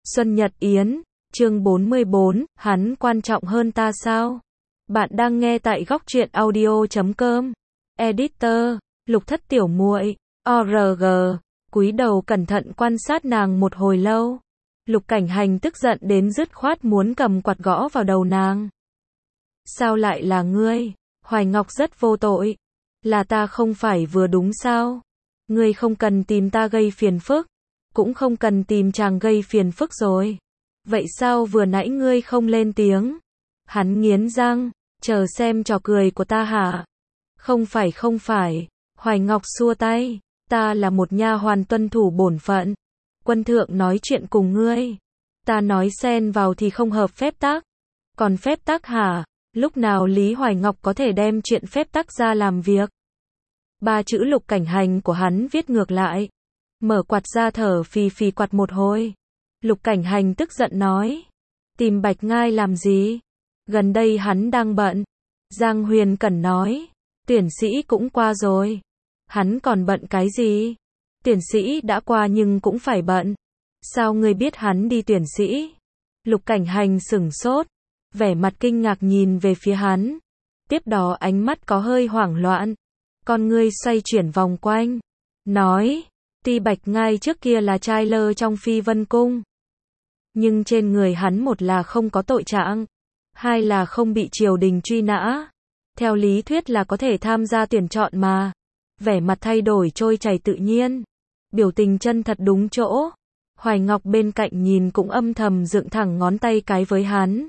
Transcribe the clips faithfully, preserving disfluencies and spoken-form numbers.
Xuân Nhật Yến, chương bốn mươi bốn, hắn quan trọng hơn ta sao? Bạn đang nghe tại góc truyện audio chấm com. Editor, Lục Thất Tiểu Muội, o rờ giê, cúi đầu cẩn thận quan sát nàng một hồi lâu. Lục Cảnh Hành tức giận đến dứt khoát muốn cầm quạt gõ vào đầu nàng. Sao lại là ngươi? Hoài Ngọc rất vô tội. Là ta không phải vừa đúng sao? Ngươi không cần tìm ta gây phiền phức, cũng không cần tìm chàng gây phiền phức rồi. Vậy sao vừa nãy ngươi không lên tiếng? Hắn nghiến răng, chờ xem trò cười của ta hả? Không phải không phải, Hoài Ngọc xua tay, ta là một nha hoàn tuân thủ bổn phận. Quân thượng nói chuyện cùng ngươi, ta nói xen vào thì không hợp phép tắc. Còn phép tắc hả? Lúc nào Lý Hoài Ngọc có thể đem chuyện phép tắc ra làm việc? Ba chữ Lục Cảnh Hành của hắn viết ngược lại. Mở quạt ra thở phì phì quạt một hồi. Lục Cảnh Hành tức giận nói. Tìm Bạch Ngai làm gì? Gần đây hắn đang bận. Giang Huyền Cẩn nói. Tuyển sĩ cũng qua rồi. Hắn còn bận cái gì? Tuyển sĩ đã qua nhưng cũng phải bận. Sao ngươi biết hắn đi tuyển sĩ? Lục Cảnh Hành sửng sốt, vẻ mặt kinh ngạc nhìn về phía hắn. Tiếp đó ánh mắt có hơi hoảng loạn. Con ngươi xoay chuyển vòng quanh. Nói, tuy Bạch Ngai trước kia là trai lơ trong Phi Vân Cung, nhưng trên người hắn một là không có tội trạng, hai là không bị triều đình truy nã. Theo lý thuyết là có thể tham gia tuyển chọn mà. Vẻ mặt thay đổi trôi chảy tự nhiên. Biểu tình chân thật đúng chỗ. Hoài Ngọc bên cạnh nhìn cũng âm thầm dựng thẳng ngón tay cái với hắn.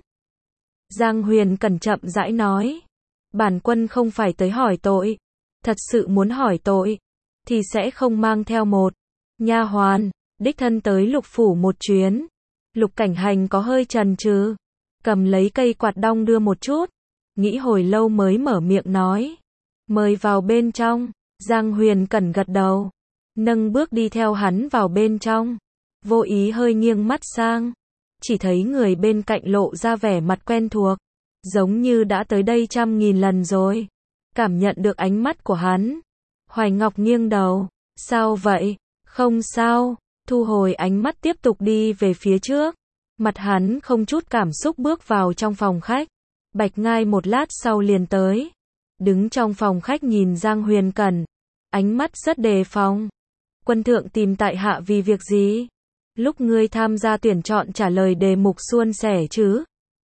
Giang Huyền Cẩn chậm rãi nói. Bản quân không phải tới hỏi tội. Thật sự muốn hỏi tội, thì sẽ không mang theo một nha hoàn, đích thân tới Lục Phủ một chuyến. Lục Cảnh Hành có hơi chần chừ, cầm lấy cây quạt đong đưa một chút, nghĩ hồi lâu mới mở miệng nói. Mời vào bên trong. Giang Huyền Cẩn gật đầu, nâng bước đi theo hắn vào bên trong, vô ý hơi nghiêng mắt sang, chỉ thấy người bên cạnh lộ ra vẻ mặt quen thuộc, giống như đã tới đây trăm nghìn lần rồi. Cảm nhận được ánh mắt của hắn, Hoài Ngọc nghiêng đầu. Sao vậy? Không sao. Thu hồi ánh mắt tiếp tục đi về phía trước. Mặt hắn không chút cảm xúc bước vào trong phòng khách. Bạch Ngai một lát sau liền tới, đứng trong phòng khách nhìn Giang Huyền Cẩn, ánh mắt rất đề phòng. Quân thượng tìm tại hạ vì việc gì? Lúc ngươi tham gia tuyển chọn trả lời đề mục suôn sẻ chứ?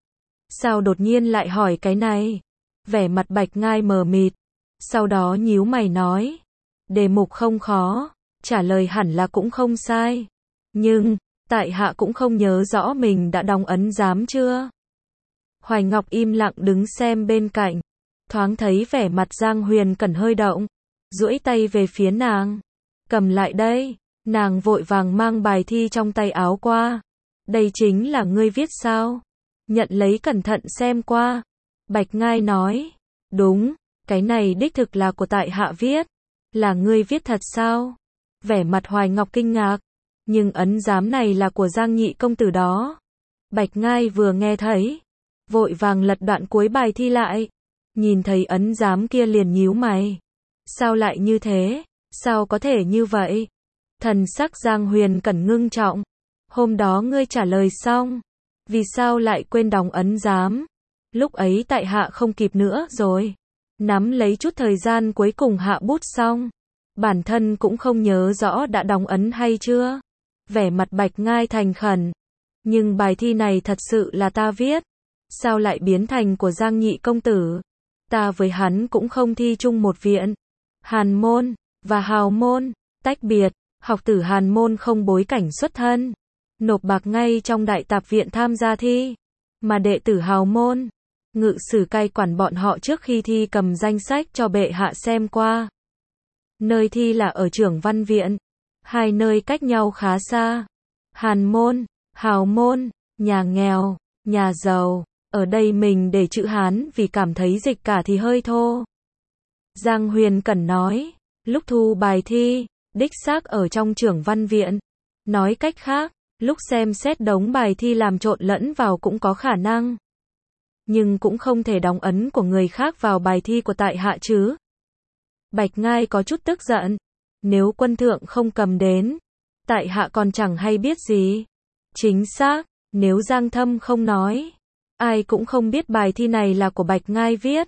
Sao đột nhiên lại hỏi cái này? Vẻ mặt Bạch Ngai mờ mịt, sau đó nhíu mày nói. Đề mục không khó, trả lời hẳn là cũng không sai. Nhưng, tại hạ cũng không nhớ rõ mình đã đóng ấn giám chưa? Hoài Ngọc im lặng đứng xem bên cạnh, thoáng thấy vẻ mặt Giang Huyền Cẩn hơi động, duỗi tay về phía nàng. Cầm lại đây. Nàng vội vàng mang bài thi trong tay áo qua. Đây chính là ngươi viết sao? Nhận lấy cẩn thận xem qua. Bạch Ngai nói. Đúng, cái này đích thực là của tại hạ viết. Là ngươi viết thật sao? Vẻ mặt Hoài Ngọc kinh ngạc. Nhưng ấn giám này là của Giang nhị công tử đó. Bạch Ngai vừa nghe thấy, vội vàng lật đoạn cuối bài thi lại. Nhìn thấy ấn giám kia liền nhíu mày. Sao lại như thế? Sao có thể như vậy? Thần sắc Giang Huyền Cẩn ngưng trọng. Hôm đó ngươi trả lời xong, vì sao lại quên đóng ấn giám? Lúc ấy tại hạ không kịp nữa rồi. Nắm lấy chút thời gian cuối cùng hạ bút xong. Bản thân cũng không nhớ rõ đã đóng ấn hay chưa. Vẻ mặt Bạch Ngai thành khẩn. Nhưng bài thi này thật sự là ta viết. Sao lại biến thành của Giang nhị công tử? Ta với hắn cũng không thi chung một viện. Hàn môn và hào môn tách biệt. Học tử Hàn môn không bối cảnh xuất thân, nộp bạc ngay trong đại tạp viện tham gia thi. Mà đệ tử hào môn, ngự sử cai quản bọn họ trước khi thi cầm danh sách cho bệ hạ xem qua. Nơi thi là ở Trưởng Văn viện, hai nơi cách nhau khá xa. Hàn môn, hào môn, nhà nghèo, nhà giàu. Ở đây mình để chữ Hán vì cảm thấy dịch cả thì hơi thô. Giang Huyền Cẩn nói, lúc thu bài thi, đích xác ở trong Trưởng Văn viện. Nói cách khác, lúc xem xét đống bài thi làm trộn lẫn vào cũng có khả năng. Nhưng cũng không thể đóng ấn của người khác vào bài thi của tại hạ chứ. Bạch Ngai có chút tức giận. Nếu quân thượng không cầm đến, tại hạ còn chẳng hay biết gì. Chính xác, nếu Giang Thâm không nói, ai cũng không biết bài thi này là của Bạch Ngai viết.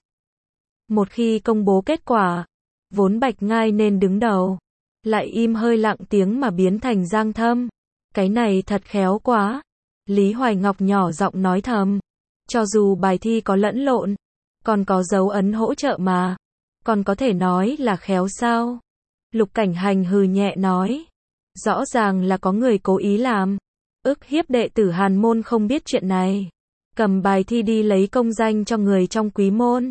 Một khi công bố kết quả, vốn Bạch Ngai nên đứng đầu, lại im hơi lặng tiếng mà biến thành Giang Thâm. Cái này thật khéo quá. Lý Hoài Ngọc nhỏ giọng nói thầm. Cho dù bài thi có lẫn lộn, còn có dấu ấn hỗ trợ mà, còn có thể nói là khéo sao? Lục Cảnh Hành hừ nhẹ nói. Rõ ràng là có người cố ý làm. Ức hiếp đệ tử Hàn môn không biết chuyện này. Cầm bài thi đi lấy công danh cho người trong quý môn.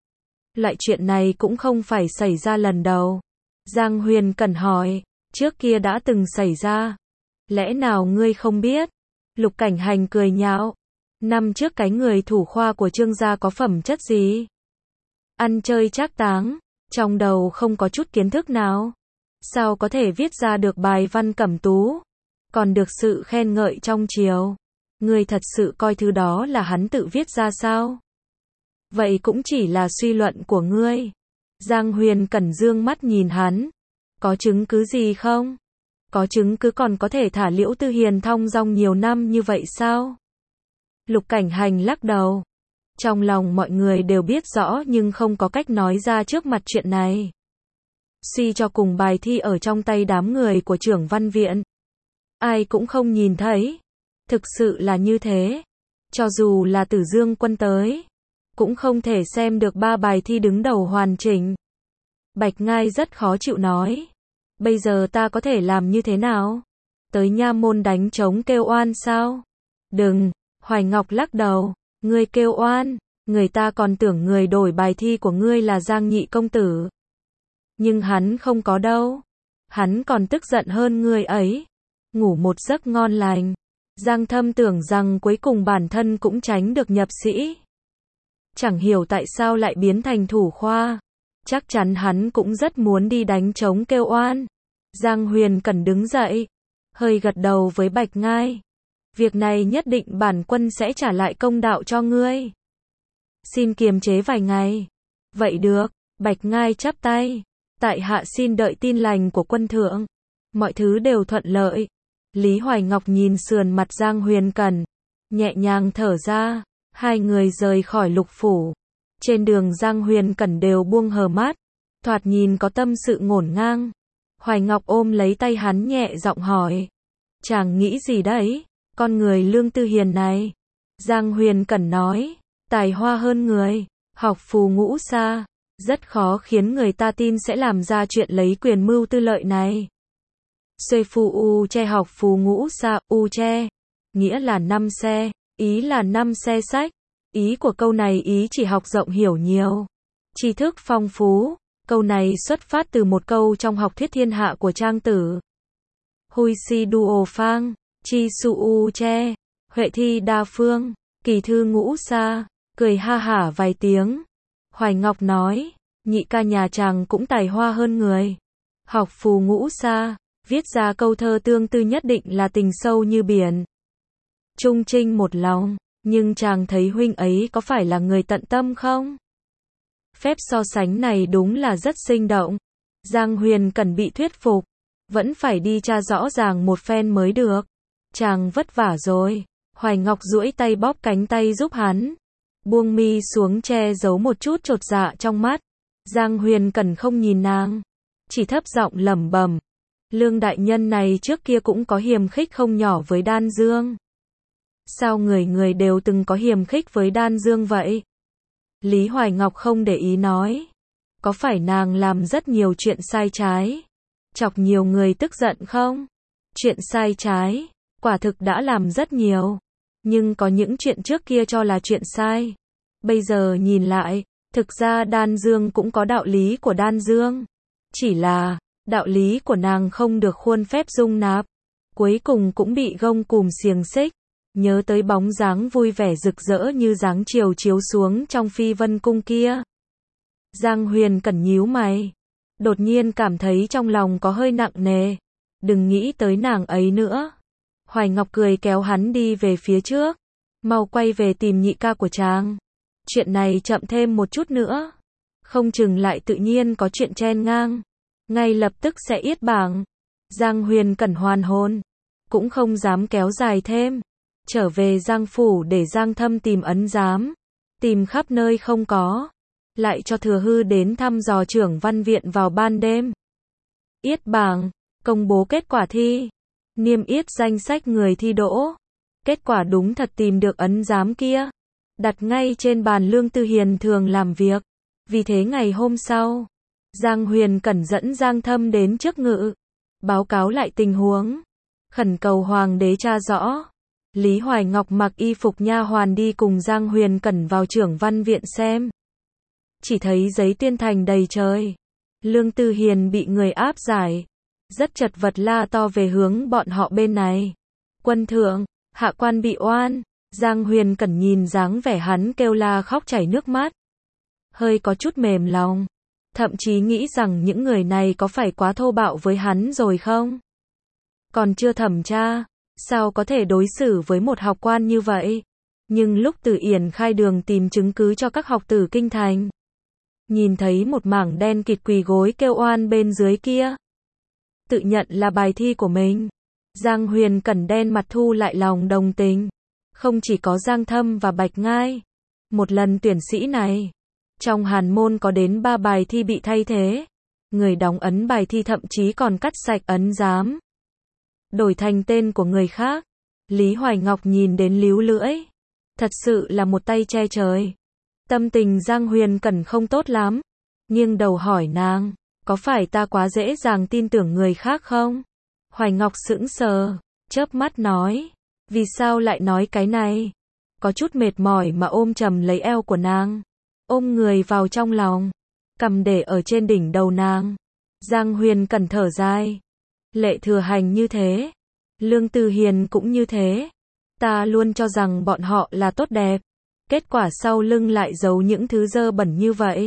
Loại chuyện này cũng không phải xảy ra lần đầu. Giang Huyền Cẩn hỏi. Trước kia đã từng xảy ra. Lẽ nào ngươi không biết? Lục Cảnh Hành cười nhạo. Năm trước cái người thủ khoa của Trương gia có phẩm chất gì? Ăn chơi trác táng, trong đầu không có chút kiến thức nào. Sao có thể viết ra được bài văn cẩm tú? Còn được sự khen ngợi trong triều. Ngươi thật sự coi thứ đó là hắn tự viết ra sao? Vậy cũng chỉ là suy luận của ngươi. Giang Huyền Cẩn dương mắt nhìn hắn. Có chứng cứ gì không? Có chứng cứ còn có thể thả Liễu Tư Hiền thong dong nhiều năm như vậy sao? Lục Cảnh Hành lắc đầu. Trong lòng mọi người đều biết rõ nhưng không có cách nói ra trước mặt chuyện này. Suy cho cùng bài thi ở trong tay đám người của trưởng văn viện. Ai cũng không nhìn thấy. Thực sự là như thế. Cho dù là Tử Dương Quân tới, cũng không thể xem được ba bài thi đứng đầu hoàn chỉnh. Bạch Ngai rất khó chịu nói. Bây giờ ta có thể làm như thế nào? Tới nha môn đánh trống kêu oan sao? Đừng, Hoài Ngọc lắc đầu. Ngươi kêu oan, người ta còn tưởng người đổi bài thi của ngươi là Giang Nhị công tử. Nhưng hắn không có đâu. Hắn còn tức giận hơn ngươi ấy. Ngủ một giấc ngon lành. Giang Thâm tưởng rằng cuối cùng bản thân cũng tránh được nhập sĩ. Chẳng hiểu tại sao lại biến thành thủ khoa. Chắc chắn hắn cũng rất muốn đi đánh trống kêu oan. Giang Huyền Cẩn đứng dậy, hơi gật đầu với Bạch Ngai. Việc này nhất định bản quân sẽ trả lại công đạo cho ngươi. Xin kiềm chế vài ngày. Vậy được, Bạch Ngai chắp tay. Tại hạ xin đợi tin lành của quân thượng. Mọi thứ đều thuận lợi. Lý Hoài Ngọc nhìn sườn mặt Giang Huyền Cẩn, nhẹ nhàng thở ra. Hai người rời khỏi Lục phủ. Trên đường Giang Huyền Cẩn đều buông hờ mắt, thoạt nhìn có tâm sự ngổn ngang. Hoài Ngọc ôm lấy tay hắn nhẹ giọng hỏi. Chàng nghĩ gì đấy? Con người Lương Tư Hiền này. Giang Huyền Cẩn nói. Tài hoa hơn người, học phù ngũ xa. Rất khó khiến người ta tin sẽ làm ra chuyện lấy quyền mưu tư lợi này. Xuê phu u che học phù ngũ xa, u che. Nghĩa là năm xe, ý là năm xe sách. Ý của câu này ý chỉ học rộng hiểu nhiều. Tri thức phong phú. Câu này xuất phát từ một câu trong học thuyết thiên hạ của Trang Tử. Hui si duo phang, chi su u che, huệ thi đa phương, kỳ thư ngũ xa, cười ha hả vài tiếng. Hoài Ngọc nói, nhị ca nhà chàng cũng tài hoa hơn người. Học phù ngũ xa, viết ra câu thơ tương tư nhất định là tình sâu như biển. Trung trinh một lòng, nhưng chàng thấy huynh ấy có phải là người tận tâm không? Phép so sánh này đúng là rất sinh động. Giang Huyền Cẩn bị thuyết phục, vẫn phải đi tra rõ ràng một phen mới được. Chàng vất vả rồi. Hoài Ngọc duỗi tay bóp cánh tay giúp hắn, buông mi xuống che giấu một chút chột dạ trong mắt. Giang Huyền Cẩn không nhìn nàng, chỉ thấp giọng lẩm bẩm. Lương đại nhân này trước kia cũng có hiềm khích không nhỏ với Đan Dương. Sao người người đều từng có hiềm khích với Đan Dương vậy? Lý Hoài Ngọc không để ý nói. Có phải nàng làm rất nhiều chuyện sai trái, chọc nhiều người tức giận không? Chuyện sai trái, quả thực đã làm rất nhiều. Nhưng có những chuyện trước kia cho là chuyện sai. Bây giờ nhìn lại, thực ra Đan Dương cũng có đạo lý của Đan Dương. Chỉ là, đạo lý của nàng không được khuôn phép dung nạp. Cuối cùng cũng bị gông cùm xiềng xích. Nhớ tới bóng dáng vui vẻ rực rỡ như dáng chiều chiếu xuống trong Phi Vân Cung kia. Giang Huyền Cẩn nhíu mày. Đột nhiên cảm thấy trong lòng có hơi nặng nề. Đừng nghĩ tới nàng ấy nữa. Hoài Ngọc cười kéo hắn đi về phía trước. Mau quay về tìm nhị ca của chàng. Chuyện này chậm thêm một chút nữa. Không chừng lại tự nhiên có chuyện chen ngang. Ngay lập tức sẽ yết bảng. Giang Huyền Cẩn hoàn hồn. cũng không dám kéo dài thêm. Trở về Giang phủ để Giang Thâm tìm ấn giám. Tìm khắp nơi không có. Lại cho Thừa Hư đến thăm dò trưởng văn viện vào ban đêm. Yết bảng, công bố kết quả thi. Niêm yết danh sách người thi đỗ. Kết quả đúng thật tìm được ấn giám kia. Đặt ngay trên bàn Lương Tư Hiền thường làm việc. Vì thế ngày hôm sau, Giang Huyền Cẩn dẫn Giang Thâm đến trước ngự. Báo cáo lại tình huống. Khẩn cầu hoàng đế tra rõ. Lý Hoài Ngọc mặc y phục nha hoàn đi cùng Giang Huyền Cẩn vào trưởng văn viện xem. Chỉ thấy giấy tuyên thành đầy trời. Lương Tư Hiền bị người áp giải. Rất chật vật la to về hướng bọn họ bên này. Quân thượng, hạ quan bị oan. Giang Huyền Cẩn nhìn dáng vẻ hắn kêu la khóc chảy nước mắt. Hơi có chút mềm lòng. Thậm chí nghĩ rằng những người này có phải quá thô bạo với hắn rồi không? Còn chưa thẩm tra, sao có thể đối xử với một học quan như vậy? Nhưng lúc Từ Yển khai đường tìm chứng cứ cho các học tử kinh thành. Nhìn thấy một mảng đen kịt quỳ gối kêu oan bên dưới kia. Tự nhận là bài thi của mình. Giang Huyền Cẩn đen mặt thu lại lòng đồng tình. Không chỉ có Giang Thâm và Bạch Ngai. Một lần tuyển sĩ này. Trong hàn môn có đến ba bài thi bị thay thế. Người đóng ấn bài thi thậm chí còn cắt sạch ấn giám. Đổi thành tên của người khác. Lý Hoài Ngọc nhìn đến líu lưỡi. Thật sự là một tay che trời. Tâm tình Giang Huyền Cẩn không tốt lắm. Nghiêng đầu hỏi nàng. Có phải ta quá dễ dàng tin tưởng người khác không? Hoài Ngọc sững sờ. Chớp mắt nói. Vì sao lại nói cái này? Có chút mệt mỏi mà ôm chầm lấy eo của nàng. Ôm người vào trong lòng. Cầm để ở trên đỉnh đầu nàng. Giang Huyền Cẩn thở dài. Lệ Thừa Hành như thế. Lương Tư Hiền cũng như thế. Ta luôn cho rằng bọn họ là tốt đẹp. Kết quả sau lưng lại giấu những thứ dơ bẩn như vậy.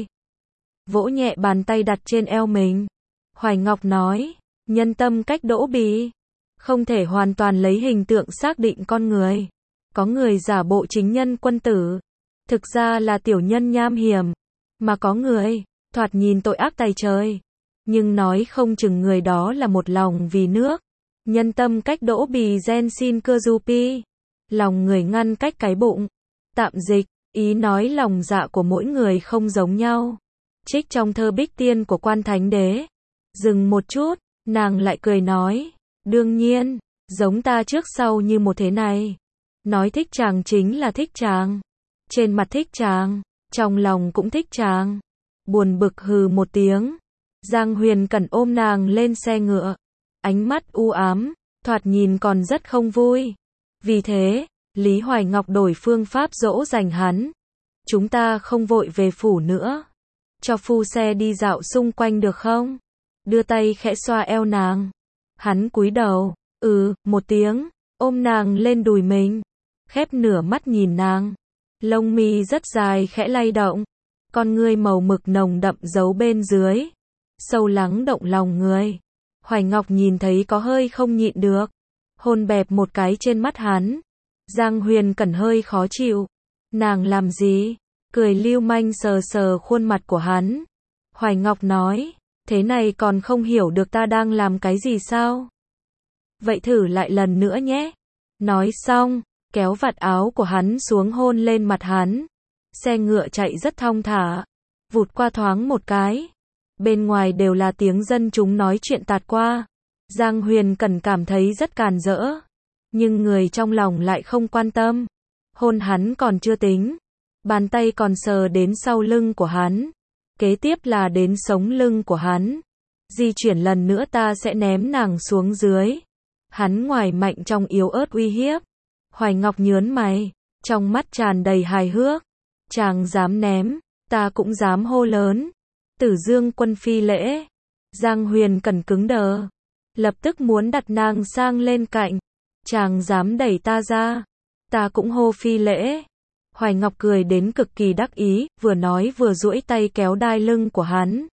Vỗ nhẹ bàn tay đặt trên eo mình. Hoài Ngọc nói. Nhân tâm cách đỗ bì. Không thể hoàn toàn lấy hình tượng xác định con người. Có người giả bộ chính nhân quân tử. Thực ra là tiểu nhân nham hiểm. Mà có người, thoạt nhìn tội ác tày trời. Nhưng nói không chừng người đó là một lòng vì nước. Nhân tâm cách đỗ bì gen xin cưa du pi. Lòng người ngăn cách cái bụng. Tạm dịch, ý nói lòng dạ của mỗi người không giống nhau. Trích trong thơ Bích Tiên của Quan Thánh Đế. Dừng một chút, nàng lại cười nói. Đương nhiên, giống ta trước sau như một thế này. Nói thích chàng chính là thích chàng. Trên mặt thích chàng, trong lòng cũng thích chàng. Buồn bực hừ một tiếng. Giang Huyền Cẩn ôm nàng lên xe ngựa. Ánh mắt u ám, thoạt nhìn còn rất không vui. Vì thế, Lý Hoài Ngọc đổi phương pháp dỗ dành hắn. Chúng ta không vội về phủ nữa. Cho phu xe đi dạo xung quanh được không? Đưa tay khẽ xoa eo nàng. Hắn cúi đầu, ừ, một tiếng, ôm nàng lên đùi mình. Khép nửa mắt nhìn nàng. Lông mi rất dài khẽ lay động. Con ngươi màu mực nồng đậm giấu bên dưới. Sâu lắng động lòng người. Hoài Ngọc nhìn thấy có hơi không nhịn được. Hôn bẹp một cái trên mắt hắn. Giang Huyền Cẩn hơi khó chịu. Nàng làm gì? Cười lưu manh sờ sờ khuôn mặt của hắn. Hoài Ngọc nói. Thế này còn không hiểu được ta đang làm cái gì sao? Vậy thử lại lần nữa nhé. Nói xong, kéo vạt áo của hắn xuống hôn lên mặt hắn. Xe ngựa chạy rất thong thả. Vụt qua thoáng một cái. Bên ngoài đều là tiếng dân chúng nói chuyện tạt qua. Giang Huyền Cẩn cảm thấy rất càn rỡ. Nhưng người trong lòng lại không quan tâm. Hôn hắn còn chưa tính. Bàn tay còn sờ đến sau lưng của hắn. Kế tiếp là đến sống lưng của hắn. Di chuyển lần nữa ta sẽ ném nàng xuống dưới. Hắn ngoài mạnh trong yếu ớt uy hiếp. Hoài Ngọc nhớn mày. Trong mắt tràn đầy hài hước. Chàng dám ném. Ta cũng dám hô lớn. Tử Dương Quân phi lễ. Giang Huyền Cẩn cứng đờ. Lập tức muốn đặt nàng sang lên cạnh. Chàng dám đẩy ta ra. Ta cũng hô phi lễ. Hoài Ngọc cười đến cực kỳ đắc ý, vừa nói vừa duỗi tay kéo đai lưng của hắn.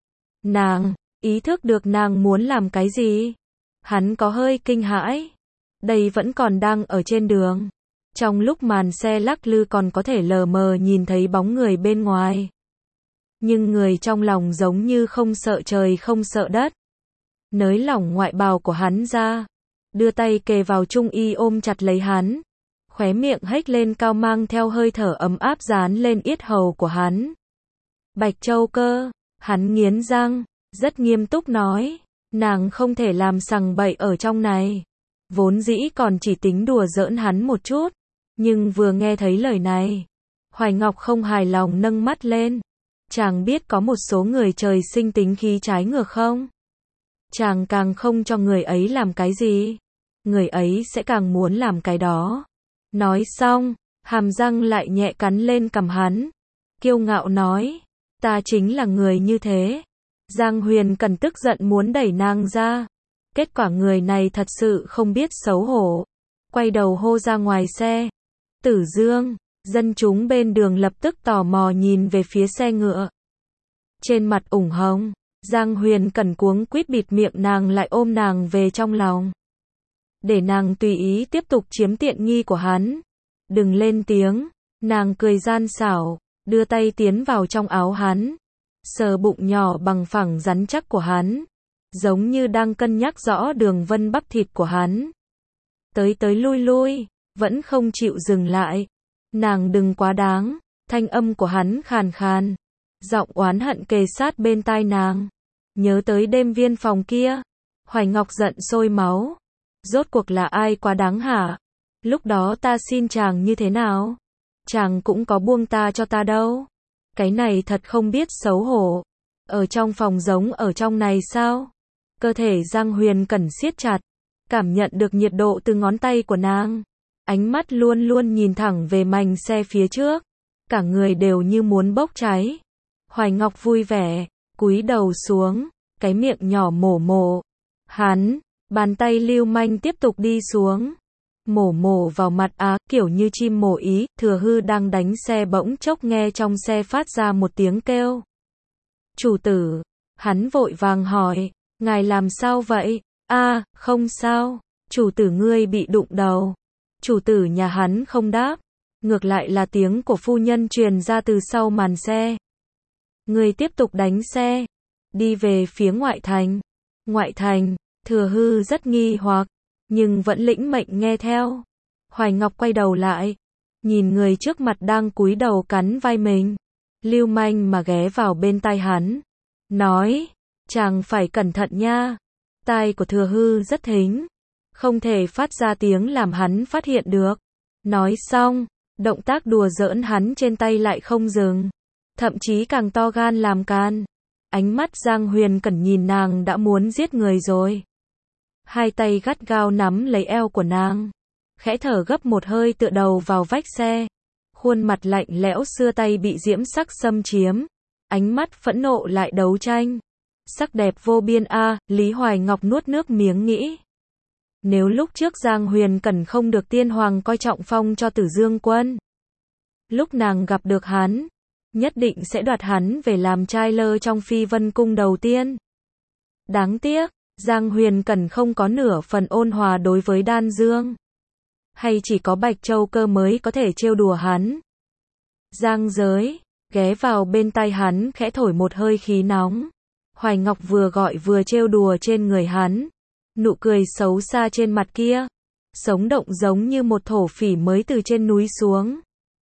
Nàng, ý thức được nàng muốn làm cái gì? Hắn có hơi kinh hãi. Đây vẫn còn đang ở trên đường. Trong lúc màn xe lắc lư còn có thể lờ mờ nhìn thấy bóng người bên ngoài. Nhưng người trong lòng giống như không sợ trời không sợ đất. Nới lỏng ngoại bào của hắn ra. đưa tay kề vào trung y ôm chặt lấy hắn, khóe miệng hếch lên cao mang theo hơi thở ấm áp dán lên yết hầu của hắn. Bạch Châu Cơ, hắn nghiến răng, rất nghiêm túc nói, nàng không thể làm sằng bậy ở trong này. Vốn dĩ còn chỉ tính đùa giỡn hắn một chút, nhưng vừa nghe thấy lời này, Hoài Ngọc không hài lòng nâng mắt lên. Chàng biết có một số người trời sinh tính khí trái ngược không? Chàng càng không cho người ấy làm cái gì, người ấy sẽ càng muốn làm cái đó. Nói xong, hàm răng lại nhẹ cắn lên cằm hắn, kiêu ngạo nói, ta chính là người như thế. Giang Huyền Cần tức giận muốn đẩy nàng ra, kết quả người này thật sự không biết xấu hổ, quay đầu hô ra ngoài xe. Tử Dương, dân chúng bên đường lập tức tò mò nhìn về phía xe ngựa. Trên mặt ửng hồng, Giang Huyền Cần cuống quýt bịt miệng nàng lại ôm nàng về trong lòng, để nàng tùy ý tiếp tục chiếm tiện nghi của hắn. Đừng lên tiếng, nàng cười gian xảo, đưa tay tiến vào trong áo hắn, sờ bụng nhỏ bằng phẳng rắn chắc của hắn, giống như đang cân nhắc rõ đường vân bắp thịt của hắn. Tới tới lui lui, vẫn không chịu dừng lại. Nàng đừng quá đáng, thanh âm của hắn khàn khàn, giọng oán hận kề sát bên tai nàng. Nhớ tới đêm viên phòng kia, Hoài Ngọc giận sôi máu. Rốt cuộc là ai quá đáng hả? Lúc đó ta xin chàng như thế nào? Chàng cũng có buông ta cho ta đâu. Cái này thật không biết xấu hổ. Ở trong phòng giống ở trong này sao? Cơ thể Giang Huyền Cẩn siết chặt, cảm nhận được nhiệt độ từ ngón tay của nàng. Ánh mắt luôn luôn nhìn thẳng về mành xe phía trước, cả người đều như muốn bốc cháy. Hoài Ngọc vui vẻ, cúi đầu xuống, cái miệng nhỏ mổ mổ. Hắn, bàn tay lưu manh tiếp tục đi xuống, mổ mổ vào mặt á, kiểu như chim mổ ý. Thừa Hư đang đánh xe bỗng chốc nghe trong xe phát ra một tiếng kêu. Chủ tử, hắn vội vàng hỏi, ngài làm sao vậy? A, không sao, chủ tử ngươi bị đụng đầu. Chủ tử nhà hắn không đáp, ngược lại là tiếng của phu nhân truyền ra từ sau màn xe. Người tiếp tục đánh xe, đi về phía ngoại thành. Ngoại thành, Thừa Hư rất nghi hoặc, nhưng vẫn lĩnh mệnh nghe theo. Hoài Ngọc quay đầu lại, nhìn người trước mặt đang cúi đầu cắn vai mình, lưu manh mà ghé vào bên tai hắn, nói, chàng phải cẩn thận nha. Tai của Thừa Hư rất thính, không thể phát ra tiếng làm hắn phát hiện được. Nói xong, động tác đùa giỡn hắn trên tay lại không dừng, thậm chí càng to gan làm can. Ánh mắt Giang Huyền Cẩn nhìn nàng đã muốn giết người rồi. Hai tay gắt gao nắm lấy eo của nàng, khẽ thở gấp một hơi tựa đầu vào vách xe. Khuôn mặt lạnh lẽo xưa tay bị diễm sắc xâm chiếm, ánh mắt phẫn nộ lại đấu tranh. Sắc đẹp vô biên a, Lý Hoài Ngọc nuốt nước miếng nghĩ. Nếu lúc trước Giang Huyền Cẩn không được tiên hoàng coi trọng phong cho Tử Dương Quân, lúc nàng gặp được hắn, nhất định sẽ đoạt hắn về làm trai lơ trong Phi Vân Cung đầu tiên. Đáng tiếc, Giang Huyền Cẩn không có nửa phần ôn hòa đối với Đan Dương. Hay chỉ có Bạch Châu Cơ mới có thể trêu đùa hắn. Giang Giới, ghé vào bên tai hắn khẽ thổi một hơi khí nóng. Hoài Ngọc vừa gọi vừa trêu đùa trên người hắn. Nụ cười xấu xa trên mặt kia, sống động giống như một thổ phỉ mới từ trên núi xuống.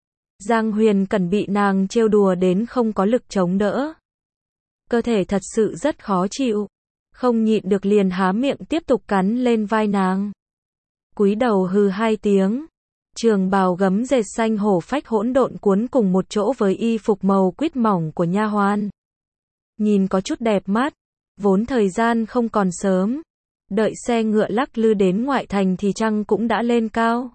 Giang Huyền Cẩn bị nàng trêu đùa đến không có lực chống đỡ. Cơ thể thật sự rất khó chịu, không nhịn được liền há miệng tiếp tục cắn lên vai nàng. Cúi đầu hừ hai tiếng, trường bào gấm dệt xanh hổ phách hỗn độn cuốn cùng một chỗ với y phục màu quýt mỏng của nha hoàn. Nhìn có chút đẹp mắt, vốn thời gian không còn sớm. Đợi xe ngựa lắc lư đến ngoại thành thì trăng cũng đã lên cao.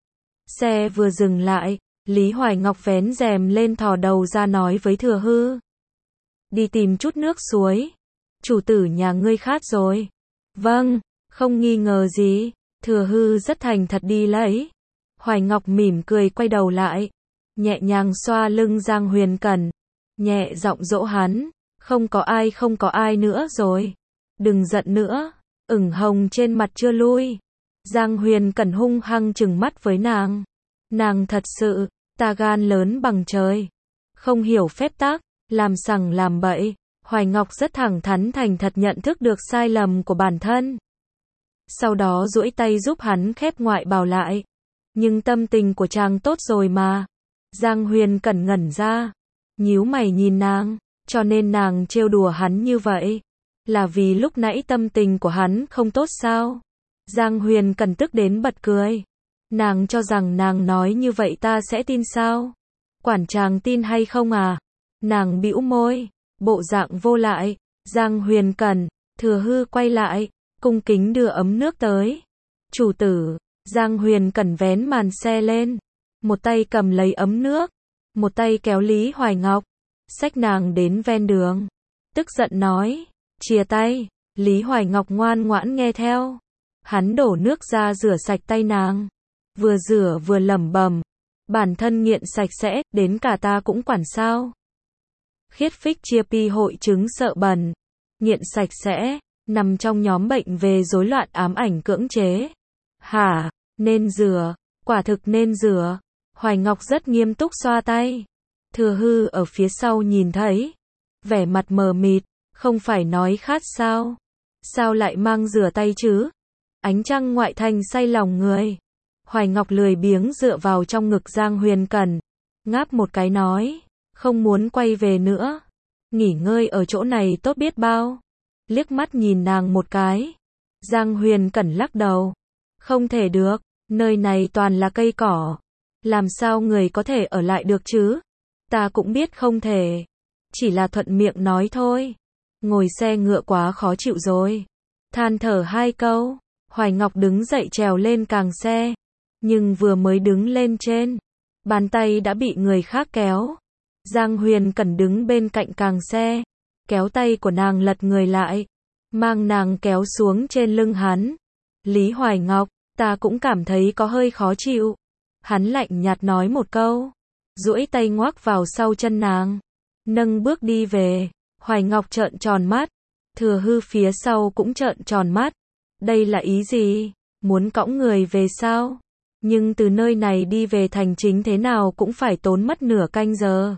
Xe vừa dừng lại, Lý Hoài Ngọc vén rèm lên thò đầu ra nói với Thừa Hư. Đi tìm chút nước suối. Chủ tử nhà ngươi khát rồi. Vâng, không nghi ngờ gì. Thừa Hư rất thành thật đi lấy. Hoài Ngọc mỉm cười quay đầu lại, nhẹ nhàng xoa lưng Giang Huyền Cẩn, nhẹ giọng dỗ hắn. Không có ai không có ai nữa rồi. Đừng giận nữa. Ửng hồng trên mặt chưa lui. Giang Huyền Cẩn hung hăng trừng mắt với nàng. Nàng thật sự, ta gan lớn bằng trời. Không hiểu phép tắc, làm sằng làm bậy. Hoài Ngọc rất thẳng thắn thành thật nhận thức được sai lầm của bản thân. sau đó duỗi tay giúp hắn khép ngoại bào lại. Nhưng tâm tình của chàng tốt rồi mà. Giang Huyền Cẩn ngẩn ra, nhíu mày nhìn nàng, cho nên nàng trêu đùa hắn như vậy. Là vì lúc nãy tâm tình của hắn không tốt sao? Giang Huyền Cẩn tức đến bật cười. Nàng cho rằng nàng nói như vậy ta sẽ tin sao? Quản chàng tin hay không à? Nàng bĩu môi, bộ dạng vô lại. Giang Huyền Cẩn, Thừa Hư quay lại, cung kính đưa ấm nước tới. Chủ tử, Giang Huyền Cẩn vén màn xe lên, một tay cầm lấy ấm nước, một tay kéo Lý Hoài Ngọc, xách nàng đến ven đường. Tức giận nói, chia tay. Lý Hoài Ngọc ngoan ngoãn nghe theo. Hắn đổ nước ra rửa sạch tay nàng, vừa rửa vừa lẩm bẩm, bản thân nghiện sạch sẽ, đến cả ta cũng quản sao? Khiết phích chia pi hội chứng sợ bẩn, nghiện sạch sẽ, nằm trong nhóm bệnh về rối loạn ám ảnh cưỡng chế. Hả, nên rửa, quả thực nên rửa. Hoài Ngọc rất nghiêm túc xoa tay. Thừa Hư ở phía sau nhìn thấy, vẻ mặt mờ mịt, không phải nói khát sao? Sao lại mang rửa tay chứ? Ánh trăng ngoại thành say lòng người. Hoài Ngọc lười biếng dựa vào trong ngực Giang Huyền Cẩn, ngáp một cái nói, không muốn quay về nữa. Nghỉ ngơi ở chỗ này tốt biết bao. Liếc mắt nhìn nàng một cái. Giang Huyền Cẩn lắc đầu. Không thể được, nơi này toàn là cây cỏ. Làm sao người có thể ở lại được chứ? Ta cũng biết không thể. Chỉ là thuận miệng nói thôi. Ngồi xe ngựa quá khó chịu rồi. Than thở hai câu, Hoài Ngọc đứng dậy trèo lên càng xe. Nhưng vừa mới đứng lên trên, bàn tay đã bị người khác kéo. Giang Huyền Cẩn đứng bên cạnh càng xe, kéo tay của nàng lật người lại, mang nàng kéo xuống trên lưng hắn. Lý Hoài Ngọc, ta cũng cảm thấy có hơi khó chịu. Hắn lạnh nhạt nói một câu, duỗi tay ngoắc vào sau chân nàng, nâng bước đi về. Hoài Ngọc trợn tròn mắt, Thừa Hư phía sau cũng trợn tròn mắt. Đây là ý gì? Muốn cõng người về sao? Nhưng từ nơi này đi về thành chính thế nào cũng phải tốn mất nửa canh giờ.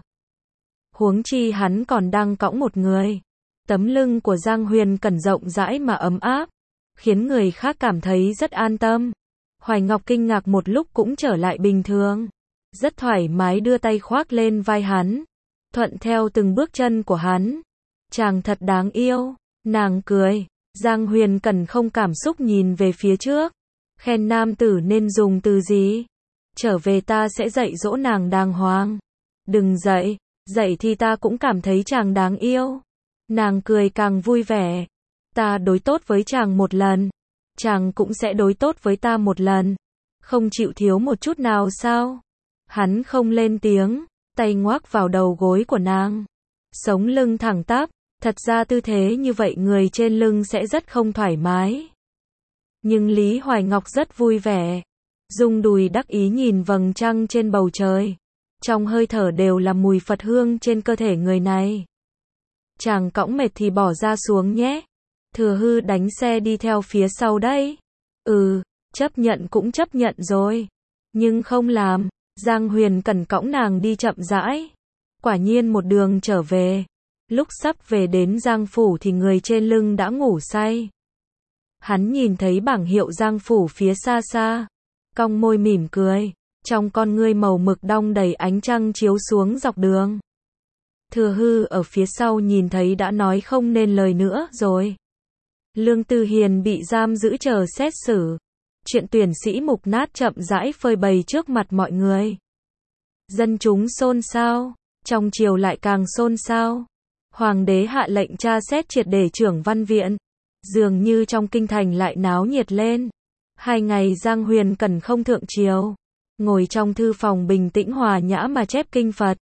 Huống chi hắn còn đang cõng một người. Tấm lưng của Giang Huyền Cẩn rộng rãi mà ấm áp, khiến người khác cảm thấy rất an tâm. Hoài Ngọc kinh ngạc một lúc cũng trở lại bình thường, rất thoải mái đưa tay khoác lên vai hắn, thuận theo từng bước chân của hắn. Chàng thật đáng yêu, nàng cười. Giang Huyền Cẩn không cảm xúc nhìn về phía trước. Khen nam tử nên dùng từ gì? Trở về ta sẽ dạy dỗ nàng đàng hoàng. Đừng dạy, dạy thì ta cũng cảm thấy chàng đáng yêu. Nàng cười càng vui vẻ. Ta đối tốt với chàng một lần, chàng cũng sẽ đối tốt với ta một lần. Không chịu thiếu một chút nào sao? Hắn không lên tiếng, tay ngoắc vào đầu gối của nàng. Sống lưng thẳng tắp, thật ra tư thế như vậy người trên lưng sẽ rất không thoải mái. Nhưng Lý Hoài Ngọc rất vui vẻ, rung đùi đắc ý nhìn vầng trăng trên bầu trời. Trong hơi thở đều là mùi Phật hương trên cơ thể người này. Chàng cõng mệt thì bỏ ra xuống nhé. Thừa Hư đánh xe đi theo phía sau đấy. Ừ, chấp nhận cũng chấp nhận rồi. Nhưng không làm. Giang Huyền Cẩn cõng nàng đi chậm rãi. Quả nhiên một đường trở về. Lúc sắp về đến Giang Phủ thì người trên lưng đã ngủ say. Hắn nhìn thấy bảng hiệu Giang Phủ phía xa xa, cong môi mỉm cười, trong con ngươi màu mực đong đầy ánh trăng chiếu xuống dọc đường. Thừa Hư ở phía sau nhìn thấy đã nói không nên lời nữa rồi. Lương Tư Hiền bị giam giữ chờ xét xử. Chuyện tuyển sĩ mục nát chậm rãi phơi bày trước mặt mọi người. Dân chúng xôn xao, trong triều lại càng xôn xao. Hoàng đế hạ lệnh tra xét triệt để trưởng văn viện. Dường như trong kinh thành lại náo nhiệt lên. Hai ngày Giang Huyền Cẩn không thượng triều, ngồi trong thư phòng bình tĩnh hòa nhã mà chép kinh Phật.